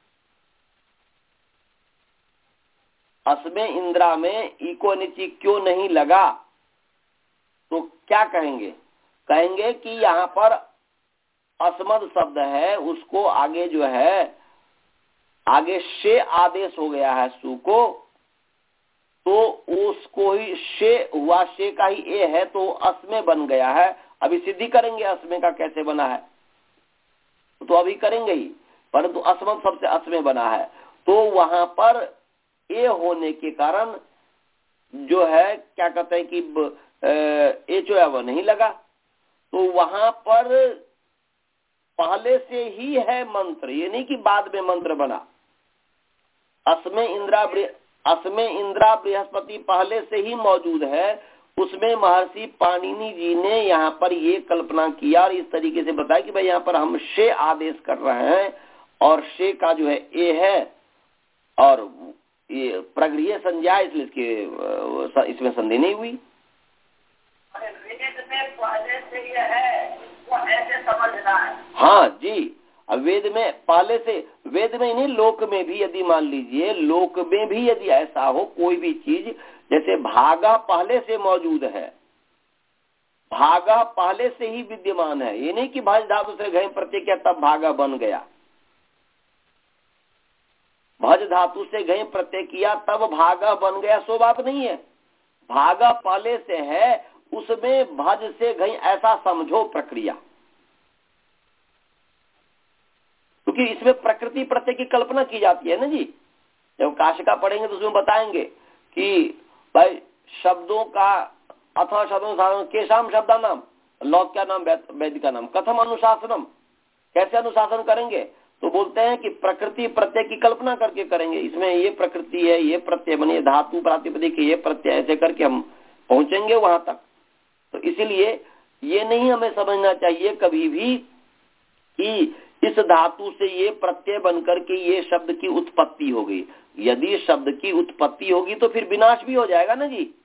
अस्मे इंद्रा में इको एनर्जी क्यों नहीं लगा, तो क्या कहेंगे? कहेंगे कि यहाँ पर अस्मद शब्द है, उसको आगे जो है आगे शे आदेश हो गया है सु को, तो उसको ही शे हुआ, शे का ही ए है तो अस्मे बन गया है। अभी सिद्धि करेंगे अस्मे का कैसे बना है, तो अभी करेंगे ही, परंतु अस्मद शब्द से अस्मे बना है। तो वहां पर ए होने के कारण जो है क्या कहते हैं कि ए जो है वो नहीं लगा, तो वहां पर पहले से ही है मंत्र, ये नहीं कि बाद में मंत्र बना। अस्मे इंद्रा अस्मे इंद्रा बृहस्पति पहले से ही मौजूद है, उसमें महर्षि पाणिनि जी ने यहाँ पर ये कल्पना किया और इस तरीके से बताया कि भाई यहाँ पर हम शे आदेश कर रहे हैं और शे का जो है ए है और ये प्रगृह्य संज्ञा, इसलिए इसके इसमें संधि नहीं हुई। पहले से ये है वो ऐसे समझना है। हाँ जी, अब वेद में पहले से, वेद में नहीं लोक में भी, यदि मान लीजिए लोक में भी यदि ऐसा हो कोई भी चीज, जैसे भागा पहले से मौजूद है, भागा पहले से ही विद्यमान है, ये नहीं कि भज धातु से घय प्रत्यय किया तब भागा बन गया, भज धातु से घय प्रत्यय किया तब भागा बन गया, सो बात नहीं है। भागा पहले से है, उसमें भज से घय ऐसा समझो प्रक्रिया, क्योंकि इसमें प्रकृति प्रत्यय की कल्पना की जाती है ना जी। जब काशिका पढ़ेंगे तो उसमें बताएंगे कि भाई शब्दों का अथवा शब्दों साधन केशाम शब्दा नाम, लौक्या नाम, वैदिका नाम, कथम अनुशासनम, कैसे अनुशासन करेंगे? तो बोलते हैं कि प्रकृति प्रत्यय की कल्पना करके करेंगे। इसमें ये प्रकृति है, ये प्रत्यय बने, धातु प्रातिपदिक ये प्रत्यय, ऐसे करके हम पहुंचेंगे वहां तक। तो इसीलिए ये नहीं हमें समझना चाहिए कभी भी कि इस धातु से ये प्रत्यय बनकर के ये शब्द की उत्पत्ति हो गई। यदि शब्द की उत्पत्ति होगी तो फिर विनाश भी हो जाएगा ना जी।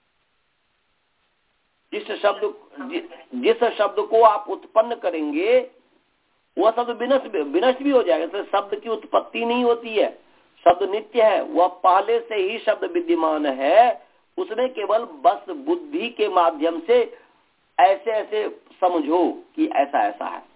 जिस शब्द जिस शब्द को आप उत्पन्न करेंगे वह शब्द विनष्ट विनष्ट भी हो जाएगा। तो शब्द की उत्पत्ति नहीं होती है, शब्द नित्य है, वह पहले से ही शब्द विद्यमान है। उसने केवल बस बुद्धि के माध्यम से ऐसे ऐसे समझो कि ऐसा ऐसा है।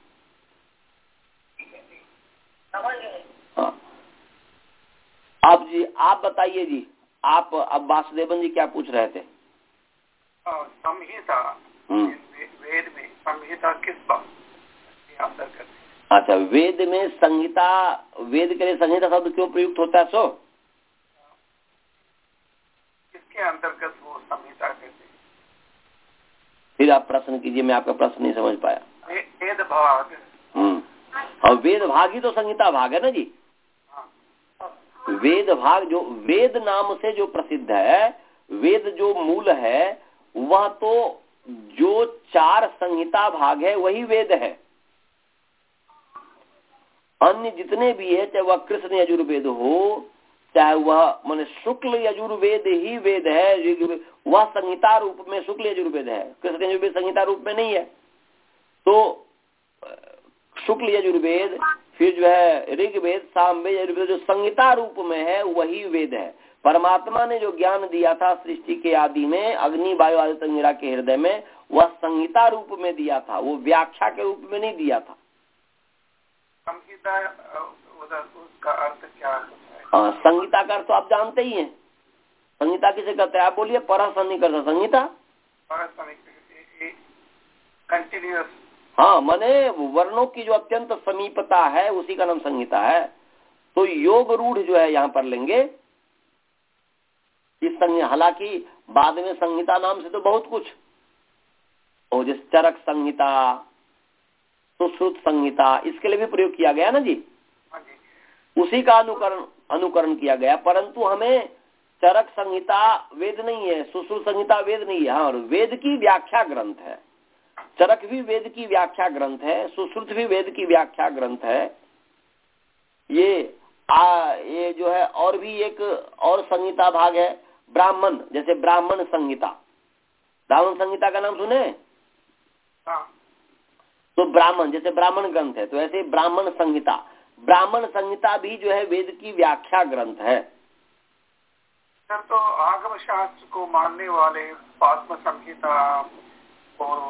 हाँ, अब जी आप बताइए जी, आप अब वासुदेवन जी क्या पूछ रहे थे? संहिता, वेद में संहिता किस बात अंतर्गत? अच्छा, वेद में संहिता, वेद के लिए संहिता शब्द क्यों प्रयुक्त होता है? सो किसके अंतर्गत वो संहिता कहते हैं? फिर आप प्रश्न कीजिए, मैं आपका प्रश्न नहीं समझ पाया। वे, वेद भाग। हम्म और वेद भाग ही तो संहिता भाग है ना जी। वेद भाग जो वेद नाम से जो प्रसिद्ध है, वेद जो मूल है, वह तो जो चार संहिता भाग है वही वेद है। अन्य जितने भी है, चाहे वह कृष्ण यजुर्वेद हो, चाहे वह माने शुक्ल यजुर्वेद ही वेद है, वह संहिता रूप में शुक्ल यजुर्वेद है, कृष्ण यजुर्वेद संहिता रूप में नहीं है। तो शुक्ल यजुर्वेद, फिर जो है ऋग्वेद, सामवेद, यजुर्वेद जो संहिता रूप में है वही वेद है। परमात्मा ने जो ज्ञान दिया था सृष्टि के आदि में, अग्नि वायु आदि तंगिरा के हृदय में, वह संहिता रूप में दिया था, वो व्याख्या के रूप में नहीं दिया था। संहिता उसका अर्थ क्या है? हाँ, संहिता का अर्थ तो आप जानते ही हैं। संहिता किसे कहते हैं? आप बोलिए। परसन्निकर्ष संहिता, कंटिन्यूअस। हाँ, माने वर्णों की जो अत्यंत समीपता है उसी का नाम संहिता है। तो योग रूढ़ जो है यहाँ पर लेंगे इस संहिता। हालांकि बाद में संहिता नाम से तो बहुत कुछ, और जिस चरक संहिता, सुश्रुत संहिता, इसके लिए भी प्रयोग किया गया ना जी। उसी का अनुकरण अनुकरण किया गया। परंतु हमें चरक संहिता वेद नहीं है, सुश्रुत संहिता वेद नहीं है। हाँ, वेद की व्याख्या ग्रंथ है। चरक भी वेद की व्याख्या ग्रंथ है, सुश्रुत भी वेद की व्याख्या ग्रंथ है। ये आ, ये जो है और भी एक और संहिता भाग है ब्राह्मण, जैसे ब्राह्मण संहिता। ब्राह्मण संहिता का नाम सुने? हाँ। तो ब्राह्मण जैसे ब्राह्मण ग्रंथ है, तो ऐसे ब्राह्मण संहिता, ब्राह्मण संहिता भी जो है वेद की व्याख्या ग्रंथ है। सर, तो आगम शास्त्र को मानने वाले पाद्म संहिता और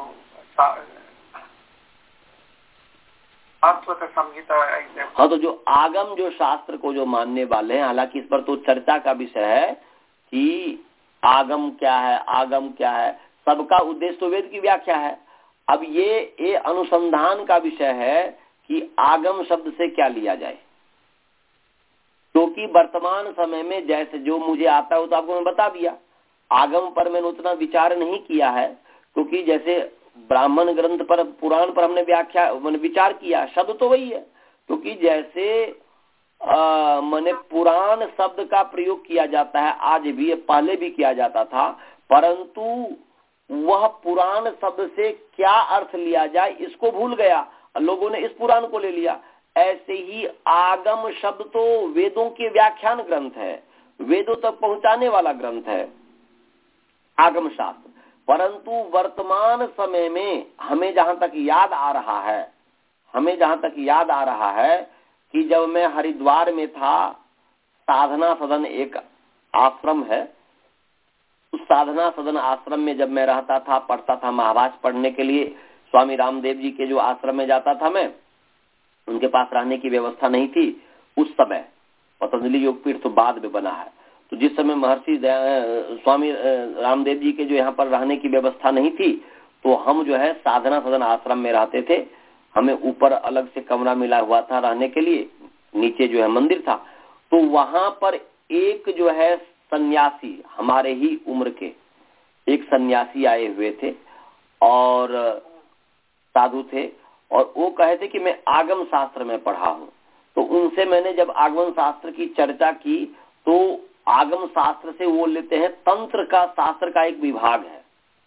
अश्वत्थ संहिता ऐसे। हाँ, तो जो आगम जो शास्त्र को जो मानने वाले हैं, हालांकि इस पर तो चर्चा का विषय है कि आगम क्या है, आगम क्या है। सबका उद्देश्य तो वेद की व्याख्या है। अब ये ये अनुसंधान का विषय है कि आगम शब्द से क्या लिया जाए, क्योंकि वर्तमान समय में जैसे जो मुझे आता है वो तो आपको मैं बता दिया। आगम पर मैंने उतना विचार नहीं किया है, क्योंकि जैसे ब्राह्मण ग्रंथ पर, पुराण पर हमने व्याख्या मैंने विचार किया, शब्द तो वही है। क्योंकि जैसे मैंने पुराण शब्द का प्रयोग किया जाता है, आज भी, पहले भी किया जाता था, परंतु वह पुराण शब्द से क्या अर्थ लिया जाए इसको भूल गया, लोगों ने इस पुराण को ले लिया। ऐसे ही आगम शब्द तो वेदों के व्याख्यान ग्रंथ है, वेदों तक पहुंचाने वाला ग्रंथ है आगम शास्त्र। परंतु वर्तमान समय में हमें जहां तक याद आ रहा है हमें जहां तक याद आ रहा है कि जब मैं हरिद्वार में था, साधना सदन एक आश्रम है, उस साधना सदन आश्रम में जब मैं रहता था, पढ़ता था, महाभाष्य पढ़ने के लिए स्वामी रामदेव जी के जो आश्रम में जाता था मैं, उनके पास रहने की व्यवस्था नहीं थी उस समय। पतंजलि योगपीठ तो बाद में बना है। तो जिस समय महर्षि स्वामी रामदेव जी के जो यहाँ पर रहने की व्यवस्था नहीं थी, तो हम जो है साधना सदन आश्रम में रहते थे। हमें ऊपर अलग से कमरा मिला हुआ था रहने के लिए, नीचे जो है मंदिर था। तो वहां पर एक जो है सन्यासी, हमारे ही उम्र के एक सन्यासी आए हुए थे और साधु थे, और वो कहे थे कि मैं आगम शास्त्र में पढ़ा हूं। तो उनसे मैंने जब आगम शास्त्र की चर्चा की तो आगम शास्त्र से वो लेते हैं तंत्र का शास्त्र का एक विभाग है,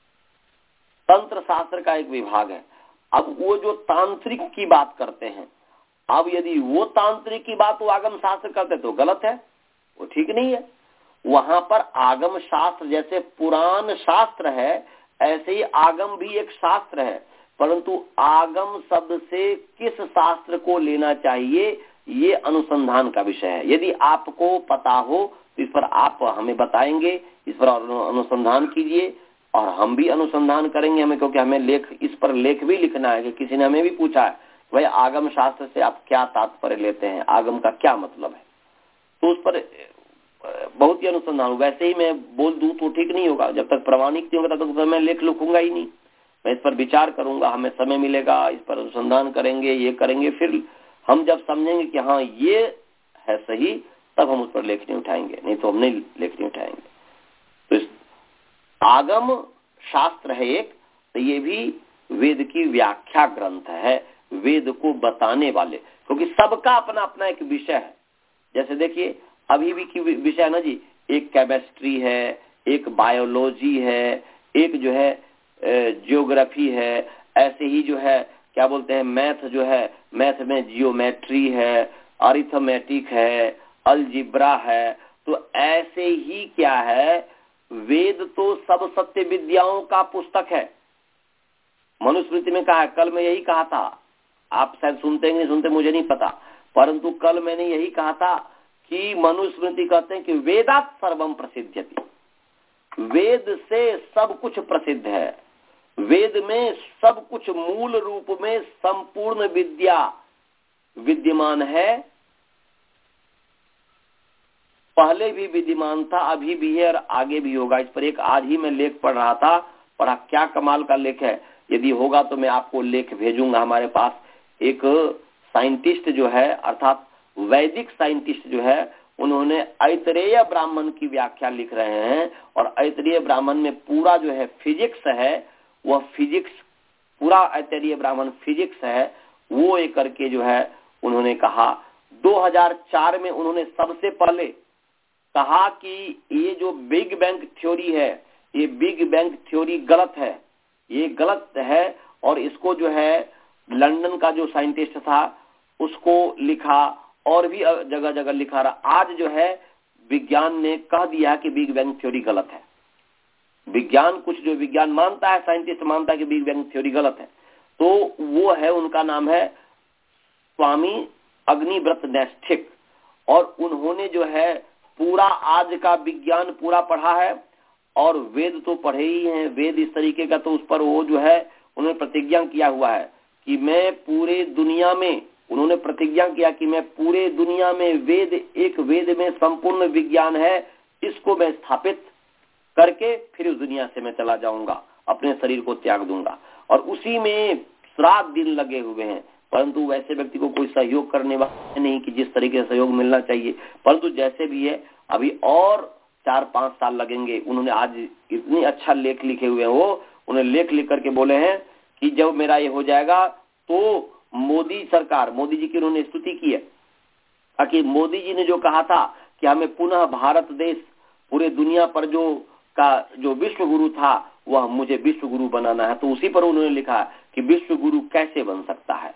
तंत्र शास्त्र का एक विभाग है। अब वो जो तांत्रिक की बात करते हैं, अब यदि वो तांत्रिक की बात वो आगम शास्त्र करते तो गलत है, वो ठीक नहीं है। वहां पर आगम शास्त्र जैसे पुराण शास्त्र है, ऐसे ही आगम भी एक शास्त्र है, परंतु आगम शब्द से किस शास्त्र को लेना चाहिए ये अनुसंधान का विषय है। यदि आपको पता हो तो इस पर आप हमें बताएंगे, इस पर अनुसंधान कीजिए और हम भी अनुसंधान करेंगे हमें, क्योंकि हमें लेख इस पर लेख भी लिखना है कि किसी ने हमें भी पूछा है भाई आगम शास्त्र से आप क्या तात्पर्य लेते हैं, आगम का क्या मतलब है, तो उस पर बहुत ही अनुसंधान। वैसे ही मैं बोल दूं तो ठीक नहीं होगा, जब तक प्रमाणिक नहीं होगा तब तक मैं लेख लिखूंगा ही नहीं। मैं इस पर विचार करूंगा, हमें समय मिलेगा, इस पर अनुसंधान करेंगे, ये करेंगे, फिर हम जब समझेंगे कि हाँ ये है सही, तब हम उस पर लेख नहीं उठाएंगे, नहीं तो हम नहीं लेख नहीं उठाएंगे। तो इस आगम शास्त्र है एक, तो ये भी वेद की व्याख्या ग्रंथ है, वेद को बताने वाले, क्योंकि सबका अपना अपना एक विषय है। जैसे देखिए अभी भी की विषय है ना जी, एक केमिस्ट्री है, एक बायोलॉजी है, एक जो है जियोग्राफी है, ऐसे ही जो है क्या बोलते हैं मैथ जो है, मैथ में जियोमेट्री है, अरिथमेटिक है, अलजिब्रा है। तो ऐसे ही क्या है, वेद तो सब सत्य विद्याओं का पुस्तक है। मनुस्मृति में कहा है, कल मैं यही कहा था, आप शायद सुनते हैं नहीं सुनते मुझे नहीं पता, परंतु कल मैंने यही कहा था कि मनुस्मृति कहते हैं कि वेदात् सर्वम प्रसिद्ध्यति, वेद से सब कुछ प्रसिद्ध है, वेद में सब कुछ मूल रूप में संपूर्ण विद्या विद्यमान है, पहले भी विद्यमान था, अभी भी है और आगे भी होगा। इस पर एक आज ही मैं लेख पढ़ रहा था, पढ़ा, क्या कमाल का लेख है। यदि होगा तो मैं आपको लेख भेजूंगा। हमारे पास एक साइंटिस्ट जो है, अर्थात वैदिक साइंटिस्ट जो है, उन्होंने ऐतरेय ब्राह्मण की व्याख्या लिख रहे हैं, और ऐतरेय ब्राह्मण में पूरा जो है फिजिक्स है, वह फिजिक्स पूरा ऐतरेय ब्राह्मण फिजिक्स है, वो एक करके जो है उन्होंने कहा। दो हज़ार चार में उन्होंने सबसे पहले कहा कि ये जो बिग बैंग थ्योरी है, ये बिग बैंग थ्योरी गलत है, ये गलत है, और इसको जो है लंदन का जो साइंटिस्ट था उसको लिखा, और भी जगह जगह लिखा रहा। आज जो है विज्ञान ने कह दिया कि बिग बैंग थ्योरी गलत है। विज्ञान कुछ जो विज्ञान मानता है, साइंटिस्ट मानता है कि बिग बैंग थ्योरी गलत है, तो वो है, उनका नाम है स्वामी अग्निव्रत नैष्ठिक, और उन्होंने जो है पूरा आज का विज्ञान पूरा पढ़ा है, और वेद तो पढ़े ही हैं, वेद इस तरीके का, तो उस पर वो जो है उन्होंने प्रतिज्ञा किया हुआ है कि मैं पूरे दुनिया में, उन्होंने प्रतिज्ञा किया कि मैं पूरे दुनिया में वेद, एक वेद में संपूर्ण विज्ञान है, इसको मैं स्थापित करके फिर उस दुनिया से मैं चला जाऊंगा, अपने शरीर को त्याग दूंगा। और उसी में रात दिन लगे हुए हैं, परंतु वैसे व्यक्ति को कोई सहयोग करने वाला नहीं कि जिस तरीके से सहयोग मिलना चाहिए, परंतु जैसे भी है अभी और चार पांच साल लगेंगे। उन्होंने आज इतनी अच्छा लेख लिखे हुए हैं, वो उन्हें लेख लिख करके बोले हैं कि जब मेरा ये हो जाएगा तो मोदी सरकार, मोदी जी की उन्होंने स्तुति की है, ताकि मोदी जी ने जो कहा था कि हमें पुनः भारत देश पूरे दुनिया पर जो का जो विश्व गुरु था वह मुझे विश्व गुरु बनाना है, तो उसी पर उन्होंने लिखा कि विश्व गुरु कैसे बन सकता है।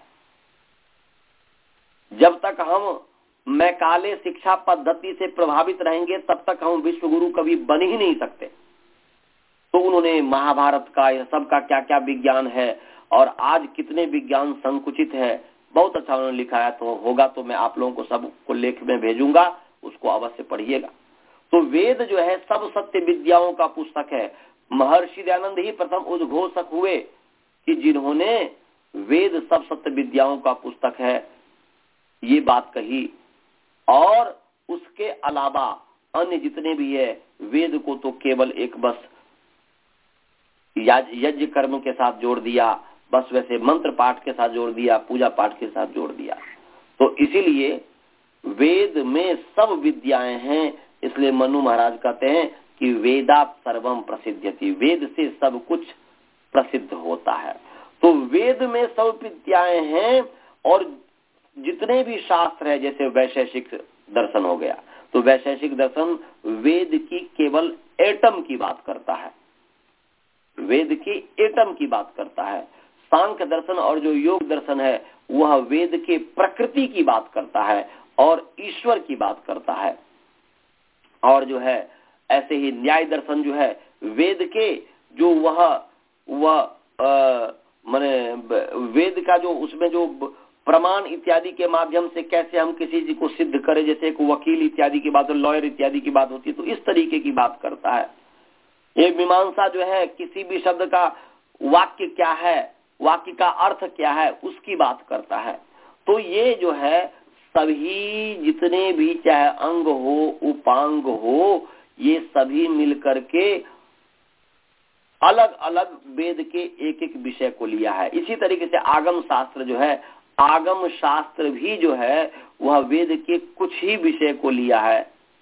जब तक हम मैकाले शिक्षा पद्धति से प्रभावित रहेंगे तब तक हम विश्व गुरु कभी बन ही नहीं सकते। तो उन्होंने महाभारत का, यह सब का क्या क्या विज्ञान है और आज कितने विज्ञान संकुचित है, बहुत अच्छा उन्होंने लिखा है। तो होगा तो मैं आप लोगों को सबको लेख में भेजूंगा, उसको अवश्य पढ़िएगा। तो वेद जो है सब सत्य विद्याओं का पुस्तक है। महर्षि दयानंद ही प्रथम उद्घोषक हुए कि जिन्होंने वेद सब सत्य विद्याओं का पुस्तक है ये बात कही, और उसके अलावा अन्य जितने भी है वेद को तो केवल एक बस यज्ञ कर्म के साथ जोड़ दिया, बस वैसे मंत्र पाठ के साथ जोड़ दिया, पूजा पाठ के साथ जोड़ दिया। तो इसीलिए वेद में सब विद्याएं हैं, इसलिए मनु महाराज कहते हैं कि वेदात् सर्वम प्रसिद्ध्यति, वेद से सब कुछ प्रसिद्ध होता है। तो वेद में सब विद्याएं हैं और जितने भी शास्त्र है, जैसे वैशेषिक दर्शन हो गया, तो वैशेषिक दर्शन वेद की केवल एटम की बात करता है, वेद की एटम की बात करता है। सांख्य दर्शन और जो योग दर्शन है वह वेद के प्रकृति की बात करता है और ईश्वर की बात करता है। और जो है ऐसे ही न्याय दर्शन जो है वेद के जो वह वह माने वेद का जो उसमें जो प्रमाण इत्यादि के माध्यम से कैसे हम किसी चीज को सिद्ध करें, जैसे एक वकील इत्यादि की बात, लॉयर इत्यादि की बात होती है, तो इस तरीके की बात करता है। ये मीमांसा जो है किसी भी शब्द का वाक्य क्या है, वाक्य का अर्थ क्या है, उसकी बात करता है। तो ये जो है सभी जितने भी चाहे अंग हो उपांग हो, ये सभी मिलकर के अलग अलग वेद के एक एक विषय को लिया है। इसी तरीके से आगम शास्त्र जो है, आगम शास्त्र भी जो है वह वेद के कुछ ही विषय को लिया है।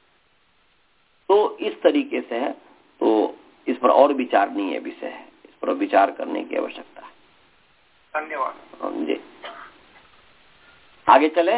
तो इस तरीके से है, तो इस पर और विचारणीय विषय है, इस पर विचार करने की आवश्यकता है। धन्यवाद जी। आगे चले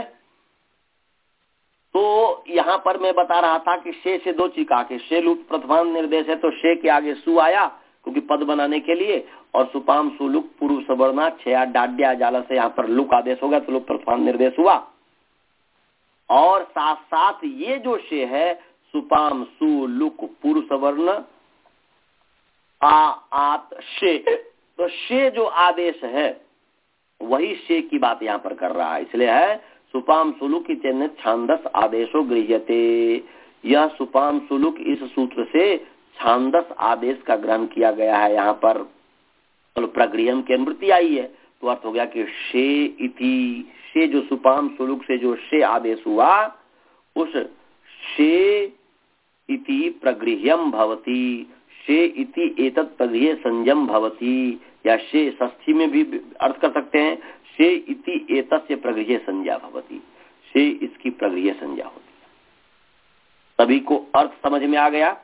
तो यहाँ पर मैं बता रहा था कि शे से दो चीज कहा कि शे लुक प्रथमान निर्देश है, तो शे के आगे सु आया क्योंकि पद बनाने के लिए, और सुपाम सुलुक पूर्व सवर्णा छया डाड्या जाला से यहाँ पर लुक आदेश हो गया, तो लुक प्रथमान निर्देश हुआ। और साथ साथ ये जो शे है सुपाम सु लुक पूर्व सवर्ण आ आत शे, तो शे जो आदेश है वही शे की बात यहाँ पर कर रहा है, इसलिए है सुपाम सुलुक इत्यन्य छांदस आदेशो गृह्यते। यह सुपाम सुलुक इस सूत्र से छांदस आदेश का ग्रहण किया गया है। यहाँ पर प्रगृहम की अनुवृत्ति आई है, तो अर्थ हो गया कि शे इति, शे जो सुपाम सुलुक से जो शे आदेश हुआ, उस शे इति प्रगृह्यम भवति, शे इति एतत् प्रगृह्य संयम भवति, या शे षष्ठी में भी अर्थ कर सकते हैं, शे इति एतस्य प्रगृह्य संज्ञा भवति, शे इसकी प्रगृह्य संज्ञा होती है। सभी को अर्थ समझ में आ गया?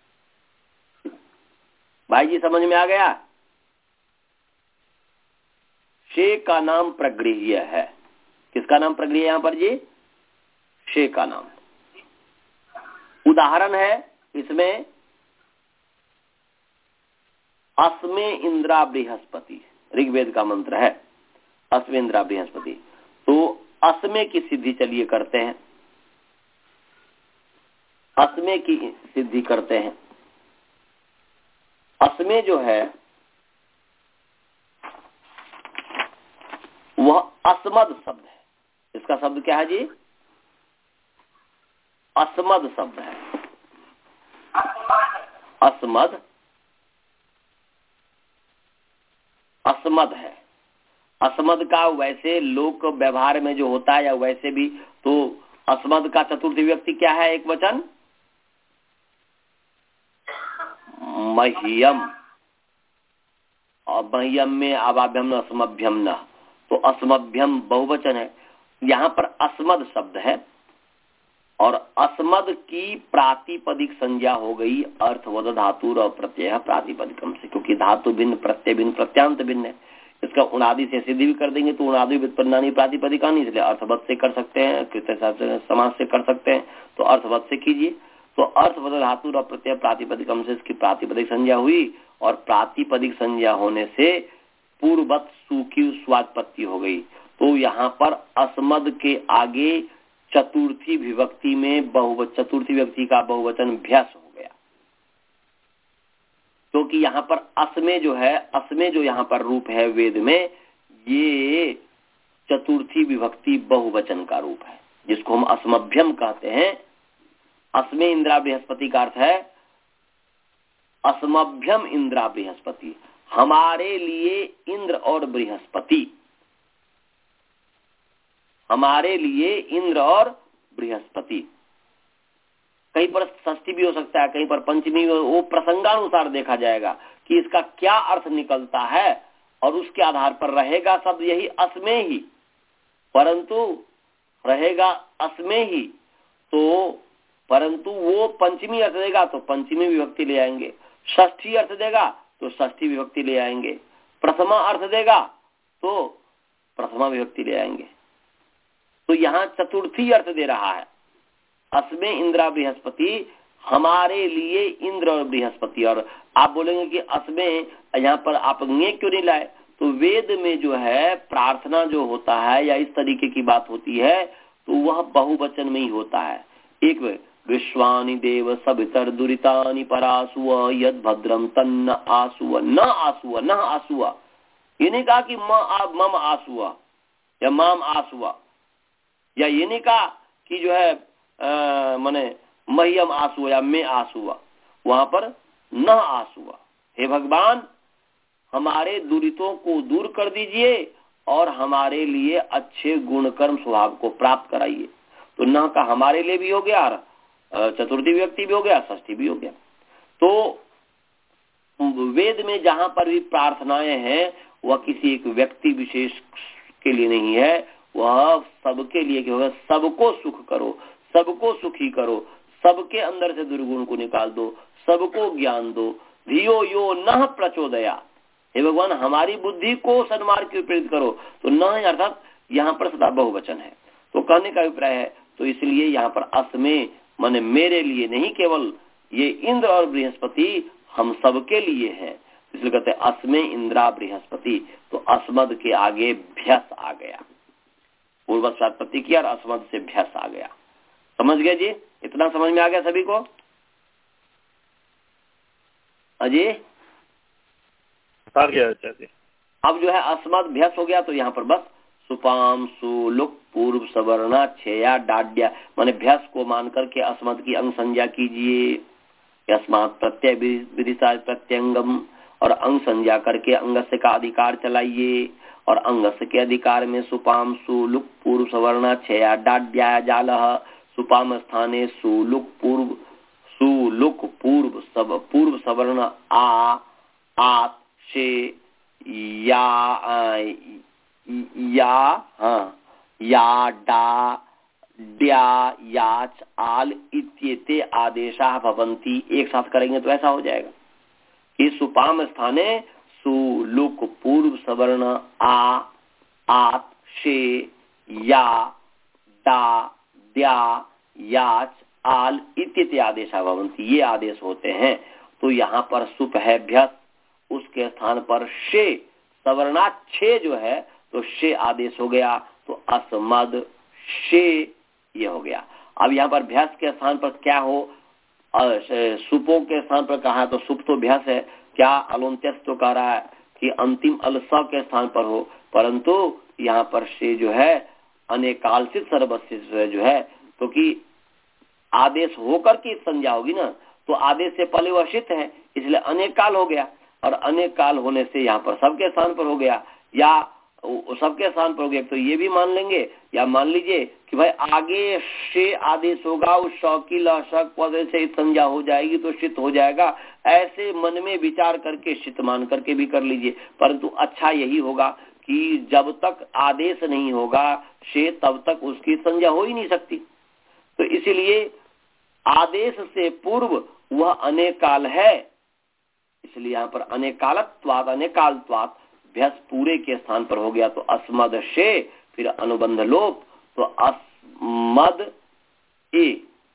भाई जी समझ में आ गया? शे का नाम प्रगृह्य है। किसका नाम प्रगृह्य यहाँ पर जी? शे का नाम। उदाहरण है इसमें अस्मे इंद्रा बृहस्पति, ऋग्वेद का मंत्र है, अस्मे इंद्रा बृहस्पति। तो अस्मे की सिद्धि चलिए करते हैं, अस्मे की सिद्धि करते हैं। अस्मे जो है वह अस्मद शब्द है। इसका शब्द क्या है जी? अस्मद शब्द है। अस्मद अस्मद है। अस्मद का वैसे लोक व्यवहार में जो होता है या वैसे भी, तो अस्मद का चतुर्थी व्यक्ति क्या है? एक वचन मह्यम, और मह्यम में अवाभ्यम न अस्मभ्यम न, तो अस्मभ्यम बहुवचन है। यहाँ पर अस्मद शब्द है और अस्मद की प्रातिपदिक संज्ञा हो गई अर्थवद धातु और प्रत्यय प्रातिपदिकम से, क्योंकि धातु भिन्न प्रत्यय भिन्न प्रत्यांत भिन्न है। इसका उनादि से सिद्धि भी कर देंगे तो उनादि व्युत्पन्नानि प्रातिपदिकानि, इसलिए अर्थवद से कर सकते हैं, कृत्य समास से कर सकते हैं, तो अर्थवद से कीजिए। तो अर्थवद धातु और प्रत्यय प्रातिपदिकम से इसकी प्रातिपदिक संज्ञा हुई, और प्रातिपदिक संज्ञा होने से पूर्ववत सु की स्वात्पत्ति हो गई। तो यहाँ पर अस्मद के आगे चतुर्थी विभक्ति में बहुवचन, चतुर्थी व्यक्ति का बहुवचन भ्यस हो गया, क्योंकि तो यहाँ पर अस्मे जो है, अस्मे जो यहाँ पर रूप है वेद में, ये चतुर्थी विभक्ति बहुवचन का रूप है, जिसको हम अस्मभ्यम कहते हैं। अस्मे इंद्रा बृहस्पति का अर्थ है अस्मभ्यम इंद्रा बृहस्पति, हमारे लिए इंद्र और बृहस्पति, हमारे लिए इंद्र और बृहस्पति। कहीं पर षष्ठी भी हो सकता है, कहीं पर पंचमी, वो प्रसंगानुसार देखा जाएगा कि इसका क्या अर्थ निकलता है, और उसके आधार पर रहेगा शब्द यही अस्मे ही, परंतु रहेगा अस्मे ही, तो परंतु वो पंचमी अर्थ देगा तो पंचमी विभक्ति ले आएंगे, षष्ठी अर्थ देगा तो षष्ठी विभक्ति ले आएंगे। प्रथमा अर्थ देगा तो प्रथमा विभक्ति ले आएंगे। तो यहाँ चतुर्थी अर्थ दे रहा है, अस्मे इंद्रा बृहस्पति, हमारे लिए इंद्र और बृहस्पति। और आप बोलेंगे कि अस्मे यहाँ पर आप ये क्यों नहीं लाए, तो वेद में जो है प्रार्थना जो होता है या इस तरीके की बात होती है तो वह बहुवचन में ही होता है। एक विश्वानि देव सवितर दुरितानि परासुव यद भद्रम तन्न आसुव न आसुव न आसुव, ये नहीं कहा कि म मम आसुव या माम आसुव, या ये नहीं कहा कि जो है माने महियम आसुव या मैं आसुव, वहां पर न आसुव। हे भगवान, हमारे दुरितों को दूर कर दीजिए और हमारे लिए अच्छे गुणकर्म स्वभाव को प्राप्त कराइए। तो न का हमारे लिए भी हो गया, चतुर्थी व्यक्ति भी हो गया, षष्ठी भी हो गया। तो वेद में जहां पर भी प्रार्थनाएं हैं वह किसी एक व्यक्ति विशेष के लिए नहीं है, वह सबके लिए होगा। सबको सुख करो, सबको सुखी करो, सबके अंदर से दुर्गुण को निकाल दो, सबको ज्ञान दो। धियो यो न प्रचोदया, हे भगवान हमारी बुद्धि को सन्मार्ग की प्रेरित करो। तो न अर्थात यहाँ पर सदा बहुवचन है। तो कहने का अभिप्राय है, तो इसलिए यहाँ पर अस्मे माने मेरे लिए नहीं, केवल ये इंद्र और बृहस्पति हम सबके लिए है, इसलिए कहते हैं अस्मे इंद्रा बृहस्पति। तो अस्मद के आगे भ्यस आ गया, पूर्वोत्पत्ति किया और अस्मद से भ्यस आ गया। समझ गए जी? इतना समझ में आ गया सभी को? अजी आ गया जी। अब जो है अस्मद भ्यस हो गया, तो यहाँ पर बस सुपाम सुलुक पूर्व सवर्णा छेया डाड्या माने भ्यस को मान करके अस्मद की अंग संज्ञा कीजिए। अस्मात् प्रत्यय विदिशा प्रत्यंगम, और अंग संज्ञा करके अंगस्य का अधिकार चलाइए। और अंगस्य के अधिकार में सुपाम सुलुक पूर्व सवर्णा छेया डाड्या जालह, सुपाम स्थाने सुलुक पूर्व सुलुक पूर्व सब पूर्व सवर्ण आ आत शे या आ, या हाँ या डा द्या याच आल इत्येते आदेशा भवन्ति। एक साथ करेंगे तो ऐसा हो जाएगा कि सुपाम स्थाने सुलुक पूर्व सवर्ण आ आत शे या डा द्या याच आल इत्येते आदेशा भवन्ति, ये आदेश होते हैं। तो यहाँ पर सुप है भ्यस, उसके स्थान पर शे सवर्णा छे जो है तो शे आदेश हो गया, तो अस्मद शे ये हो गया। अब यहाँ पर भ्यास के स्थान पर क्या हो, सुपों के स्थान पर कहा तो सुप तो भ्यास है, क्या अलोन्त्यस तो कह रहा है कि अंतिम अल स के स्थान पर हो, परंतु यहाँ पर शे जो है अनेकालसित सर्वस्व जो है, क्योंकि तो आदेश होकर की संज्ञा होगी ना, तो आदेश से पहले वह शीत है, इसलिए अनेक काल हो गया। और अनेक काल होने से यहाँ पर सबके स्थान पर हो गया, या सबके स्थान पर हो गया। तो ये भी मान लेंगे, या मान लीजिए कि भाई आगे से आदेश होगा, उस शौकील शक पद से संज्ञा हो जाएगी तो शीत हो जाएगा। ऐसे मन में विचार करके शीत मान करके भी कर लीजिए, परंतु अच्छा यही होगा कि जब तक आदेश नहीं होगा से तब तक उसकी संज्ञा हो ही नहीं सकती। तो इसीलिए आदेश से पूर्व वह अनेक काल है, इसलिए यहाँ पर अनेकालत्वात् अनेकालत्वात् भ्यस पूरे के स्थान पर हो गया, तो अस्मद शे फिर अनुबंध लोप, तो अस्मद ए।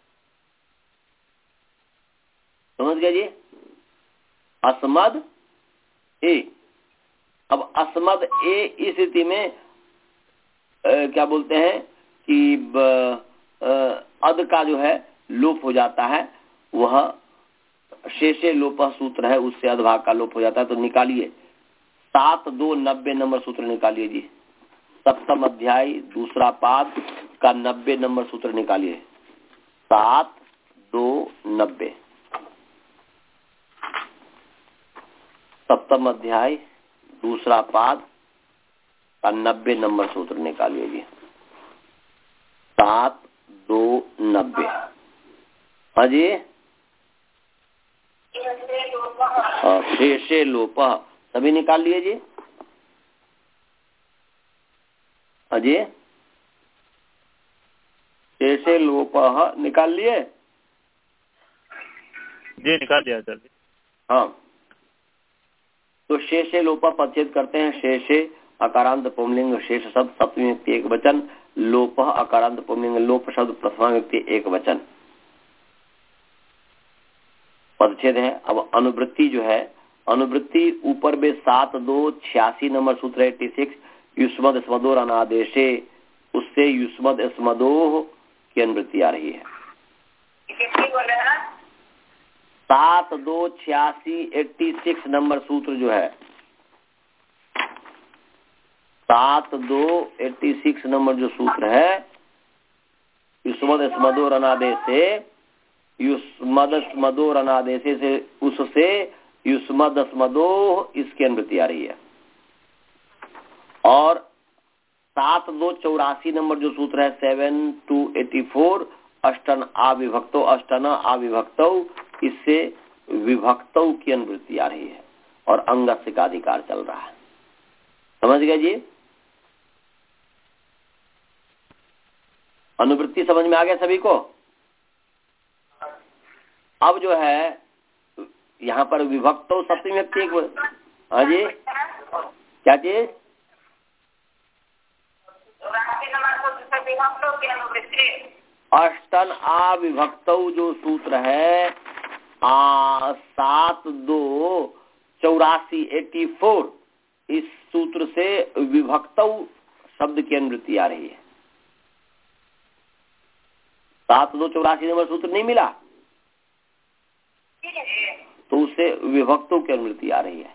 समझ गए जी? अस्मद ए। अब अस्मद ए इस स्थिति में आ, क्या बोलते हैं कि ब, आ, अद का जो है लोप हो जाता है, वह शेषे लोप सूत्र है, उससे अधभाग का लोप हो जाता है। तो निकालिए सात दो नब्बे नंबर सूत्र निकालिए जी, सप्तम अध्याय दूसरा पाद का नब्बे नंबर सूत्र निकालिए, सात दो नब्बे सप्तम अध्याय दूसरा पाद का नब्बे नंबर सूत्र निकालिए जी, सात दो नब्बे। हाँ जी, शेषे लोप सभी निकाल लिए जी। अजय शेषे लोप निकाल लिए? जी निकाल दिया सर। हाँ, तो शेषे लोपा पदच्छेद करते हैं। शेषे अकारांत पुंलिंग शेष शब्द सप्तमी व्यक्ति एक वचन, लोप अकारांत पुंलिंग लोप शब्द प्रथमा व्यक्ति एक वचन पदच्छेद है। अब अनुवृत्ति जो है, अनुवृत्ति ऊपर में सात दो छियासी नंबर सूत्र है एट्टी सिक्स, युष्मद स्मदोर अनादेशे, उससे युष्मद स्मदोह की अनुवृत्ति आ रही है। सात दो छियासी एट्टी सिक्स नंबर सूत्र जो है, सात दो एट्टी सिक्स नंबर जो सूत्र है, युष्मद स्मदोर अनादेशे, युष्मद स्मदोर अनादेशे से उससे युष्मद स्मदोह इसकी अनुवृत्ति आ रही है। और सात दो चौरासी नंबर जो सूत्र है सेवन टू एटी फोर, अष्टन अविभक्तो अष्टन अविभक्तो, इससे विभक्तों की अनुवृत्ति आ रही है और अंगस्य का अधिकार चल रहा है। समझ गए जी? अनुवृत्ति समझ में आ गया सभी को? अब जो है यहाँ पर विभक्तो सप्तमी व्यक्ति एक, हाँ जी क्या चीज? अष्टन अविभक्तौ जो सूत्र है आ, सात दो चौरासी एटी फोर, इस सूत्र से विभक्तौ शब्द की अनुवृत्ति आ रही है। सात दो चौरासी नंबर सूत्र नहीं मिला तो उससे विभक्तों की अनुवृत्ति आ रही है।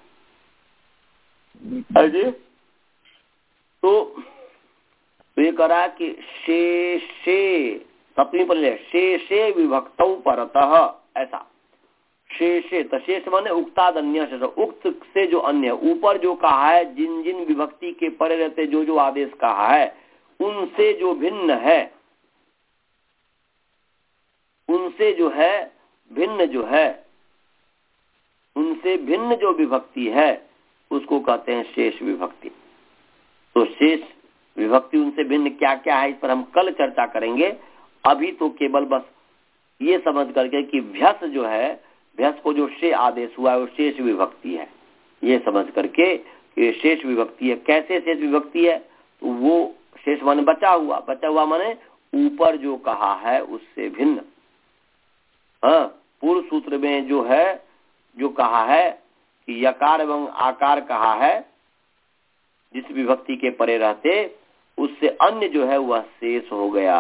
अजी तो, तो ये कह रहा है कि शेषे सप्तमी पर ले शेषे विभक्तौ परतः, ऐसा शेषे तो शेष माने उक्ताद अन्य शेष, उक्त से जो अन्य, ऊपर जो कहा है जिन जिन विभक्ति के परे रहते जो जो आदेश कहा है उनसे जो भिन्न है, उनसे जो है भिन्न जो है उनसे भिन्न जो विभक्ति है उसको कहते हैं शेष विभक्ति। तो शेष विभक्ति उनसे भिन्न क्या क्या है इस पर हम कल चर्चा करेंगे। अभी तो केवल बस ये समझ करके कि भ्यस जो है, भ्यस को जो शे आदेश हुआ है वो शेष विभक्ति है, ये समझ करके ये शेष विभक्ति है। कैसे शेष विभक्ति है? तो वो शेष माने बचा हुआ, बचा हुआ माने ऊपर जो कहा है उससे भिन्न। हाँ, पूर्व सूत्र में जो है जो कहा है कि यकार एवं आकार कहा है जिस विभक्ति के परे रहते, उससे अन्य जो है वह शेष हो गया,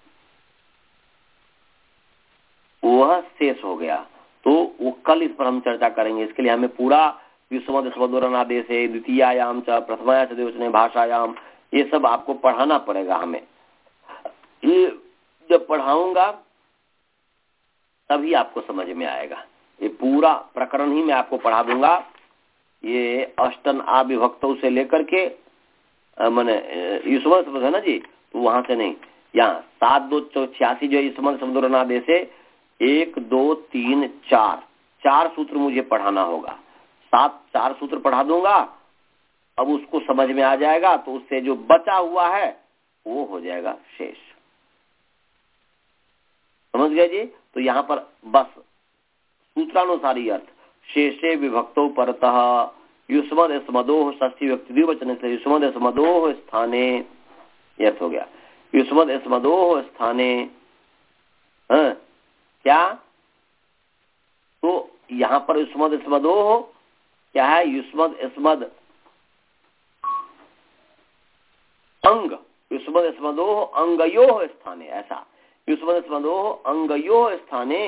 वह शेष हो गया। तो वो कल इस पर हम चर्चा करेंगे। इसके लिए हमें पूरा युष्मद स्मदोरणादेश है, द्वितीयायाम च प्रथमाया च द्विवचने भाषायाम, ये सब आपको पढ़ाना पड़ेगा हमें। ये जब पढ़ाऊंगा तभी आपको समझ में आएगा। ये पूरा प्रकरण ही मैं आपको पढ़ा दूंगा। ये अष्टन अविभक्तों से लेकर के मैंने युष्मद शब्द है ना जी, तो वहां से नहीं, यहाँ सात दो छियासी जो युष्मद स्मदोरणादेश है, एक दो तीन चार चार सूत्र मुझे पढ़ाना होगा। सात चार सूत्र पढ़ा दूंगा, अब उसको समझ में आ जाएगा तो उससे जो बचा हुआ है वो हो जाएगा शेष। समझ गए जी? तो यहाँ पर बस सूत्रानुसारी अर्थ शेषे विभक्तौ परतः युष्मद स्मदोह षष्ठी व्यक्ति द्विवचन से युष्मद स्मदोह स्थाने, अर्थ हो गया युष्मद स्मदोह स्थाने। हाँ, क्या? तो यहाँ पर युष्मद स्मदोह क्या है? युष्मद स्मद अंग, युष्मद स्मदोह अंगयोः स्थाने, ऐसा युष्मद स्मदोह अंगयोः स्थाने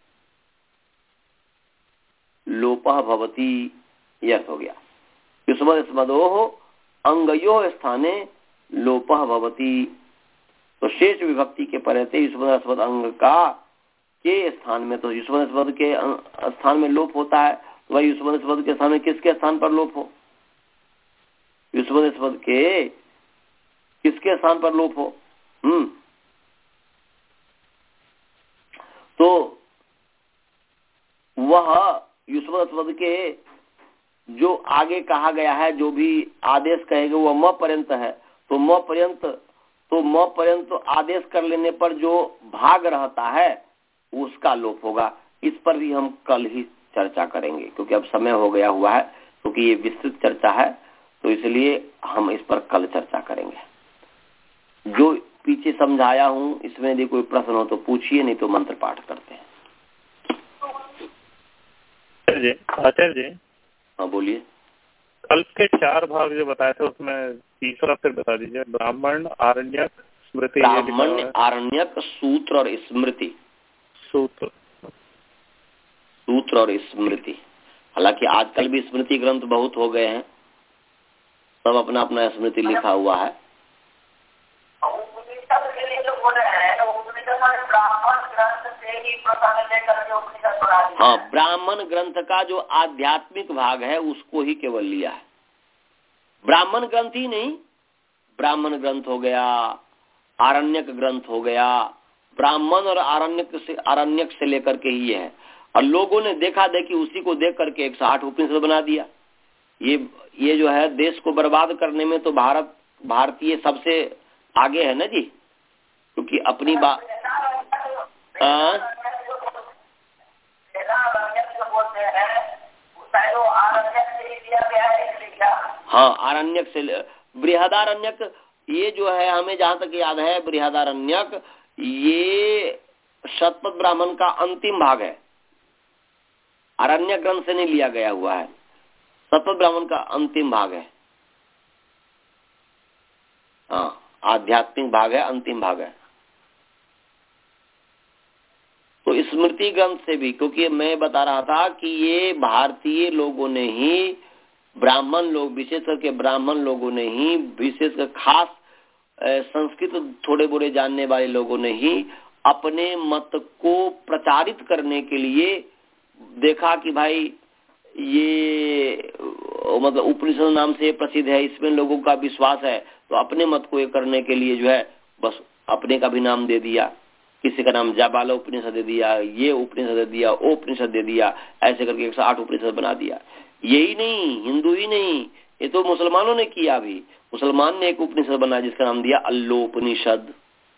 लोपः भवति, यह हो गया युष्मद स्मदोह अंगयोः स्थाने लोपः भवति। तो शेष विभक्ति के परते युष्मद स्मद अंग का के स्थान में, तो युष्मद स्मद के स्थान में लोप होता है, तो वही युष्मद स्मद के स्थान में किसके स्थान पर लोप हो? युष्मद स्मद के किसके स्थान पर लोप हो? हम्म तो वह युष्मद स्मद के जो आगे कहा गया है, जो भी आदेश कहेंगे वो म पर्यंत है, तो म पर्यंत तो म पर्यंत आदेश कर लेने पर जो भाग रहता है उसका लोप होगा। इस पर भी हम कल ही चर्चा करेंगे क्योंकि अब समय हो गया हुआ है। क्योंकि ये विस्तृत चर्चा है, तो इसलिए हम इस पर कल चर्चा करेंगे। जो पीछे समझाया हूँ इसमें यदि कोई प्रश्न हो तो पूछिए, नहीं तो मंत्र पाठ करते हैं। जी आचार्य जी। हाँ बोलिए। कल्प के चार भाग जो बताए थे उसमें तीसरा फिर बता दीजिए। ब्राह्मण, आरण्यक, स्मृति। ब्राह्मण, आरण्यक, सूत्र और स्मृति। सूत्र सूत्र और स्मृति। हालांकि आजकल भी स्मृति ग्रंथ बहुत हो गए हैं, सब अपना अपना स्मृति लिखा हुआ है। हाँ, ब्राह्मण ग्रंथ का जो आध्यात्मिक भाग है उसको ही केवल लिया है। ब्राह्मण ग्रंथ ही नहीं, ब्राह्मण ग्रंथ हो गया, आरण्यक ग्रंथ हो गया, ब्राह्मण और आरण्यक से आरण्यक से लेकर के ही है। और लोगों ने देखा देखी उसी को देख करके एक सौ आठ उपनिषद बना दिया। ये ये जो है देश को बर्बाद करने में तो भारत भारतीय सबसे आगे है ना जी, क्योंकि अपनी बात हाँ आरण्यक से। बृहदारण्यक ये जो है हमें जहाँ तक याद है, बृहदारण्यक ये शतपथ ब्राह्मण का अंतिम भाग है, आरण्यक ग्रंथ से नहीं लिया गया हुआ है, शतपथ ब्राह्मण का अंतिम भाग है। हाँ आध्यात्मिक भाग है, अंतिम भाग है। तो स्मृति ग्रंथ से भी, क्योंकि मैं बता रहा था कि ये भारतीय लोगों ने ही, ब्राह्मण लोग विशेष करके ब्राह्मण लोगों ने ही, विशेषकर खास संस्कृत थोड़े बोरे जानने वाले लोगों ने ही अपने मत को प्रचारित करने के लिए देखा कि भाई ये मतलब उपनिषद नाम से प्रसिद्ध है, इसमें लोगों का विश्वास है, तो अपने मत को ये करने के लिए जो है बस अपने का भी नाम दे दिया। किसी का नाम जाबाला उपनिषद दे दिया, ये उपनिषद दे दिया, वो उपनिषद दे दिया, ऐसे करके एक सौ आठ उपनिषद बना दिया। यही नहीं, हिंदू ही नहीं, ये तो मुसलमानों ने किया भी। मुसलमान ने एक उपनिषद बनाया जिसका नाम दिया अल्लोपनिषद,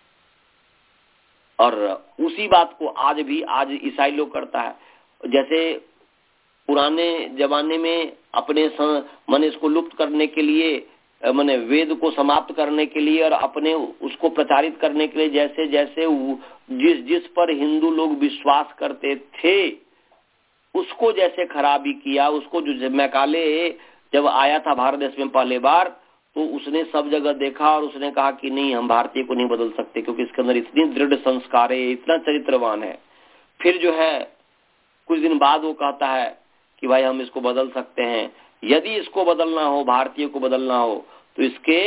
और उसी बात को आज भी आज ईसाई लोग करता है। जैसे पुराने जमाने में अपने मन इसको लुप्त करने के लिए, माने वेद को समाप्त करने के लिए और अपने उसको प्रचारित करने के लिए, जैसे जैसे जिस जिस पर हिंदू लोग विश्वास करते थे उसको जैसे खराबी किया, उसको जो मैकाले जब आया था भारत देश में पहले बार, तो उसने सब जगह देखा और उसने कहा कि नहीं, हम भारतीय को नहीं बदल सकते क्योंकि इसके अंदर इतनी दृढ़ संस्कार है, इतना चरित्रवान है। फिर जो है कुछ दिन बाद वो कहता है कि भाई हम इसको बदल सकते हैं, यदि इसको बदलना हो, भारतीय को बदलना हो, तो इसके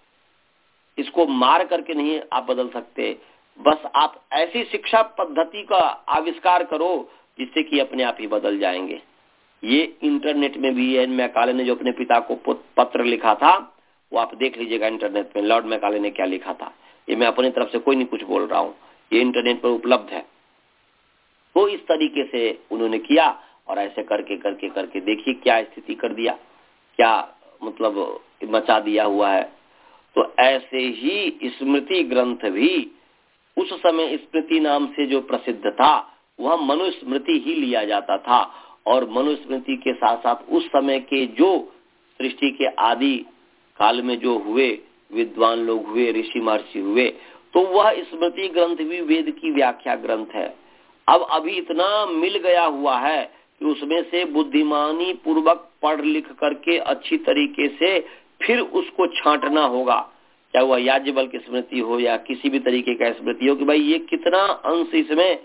इसको मार करके नहीं आप बदल सकते, बस आप ऐसी शिक्षा पद्धति का आविष्कार करो जिससे कि अपने आप ही बदल जाएंगे। ये इंटरनेट में भी है। मैकाले ने जो अपने पिता को पत्र लिखा था वो आप देख लीजिएगा इंटरनेट में, लॉर्ड मैकाले ने क्या लिखा था। ये मैं अपनी तरफ से कोई नहीं कुछ बोल रहा हूँ, ये इंटरनेट पर उपलब्ध है। तो इस तरीके से उन्होंने किया और ऐसे करके करके करके देखिए क्या स्थिति कर दिया, क्या मतलब मचा दिया हुआ है। तो ऐसे ही स्मृति ग्रंथ भी उस समय स्मृति नाम से जो प्रसिद्ध था वह मनुस्मृति ही लिया जाता था, और मनुस्मृति के साथ साथ उस समय के जो सृष्टि के आदि काल में जो हुए विद्वान लोग हुए, ऋषि महर्षि हुए, तो वह स्मृति ग्रंथ भी वेद की व्याख्या ग्रंथ है। अब अभी इतना मिल गया हुआ है कि उसमें से बुद्धिमानी पूर्वक पढ़ लिख करके अच्छी तरीके से फिर उसको छांटना होगा, चाहे वह याज्ञवल्क्य की स्मृति हो या किसी भी तरीके का स्मृति हो, कि भाई ये कितना अंश इसमें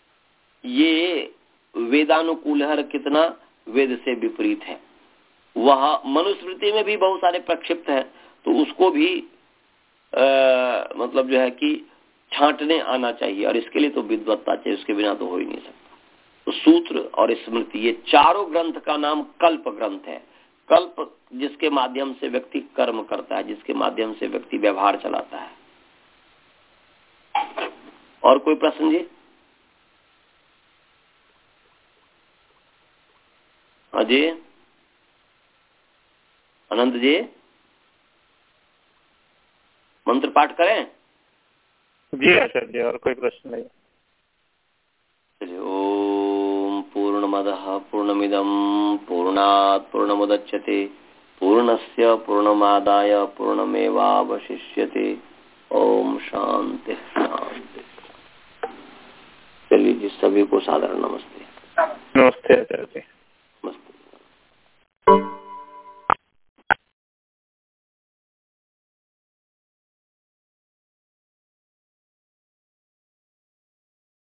ये वेदानुकूल है, कितना वेद से विपरीत है। वह मनुस्मृति में भी बहुत सारे प्रक्षिप्त हैं, तो उसको भी आ, मतलब जो है कि छांटने आना चाहिए, और इसके लिए तो विद्वत्ता चाहिए, उसके बिना तो हो ही नहीं सकता। तो सूत्र और स्मृति ये चारों ग्रंथ का नाम कल्प ग्रंथ है। कल्प जिसके माध्यम से व्यक्ति कर्म करता है, जिसके माध्यम से व्यक्ति व्यवहार चलाता है। और कोई प्रश्न जी? हाँ जी अनंत जी, मंत्र पाठ करें? जी आचार्य जी, और कोई प्रश्न नहीं। ओम पूर्णमद पूर्णमादाय पूर्णमिदं पूर्णात् पूर्णमुदच्यते पूर्णस्य पूर्णमादाय पूर्णमेवावशिष्यते। ओम शांति शांति। चलिए जी, सभी को सादर नमस्ते। नमस्ते आचार्य जी।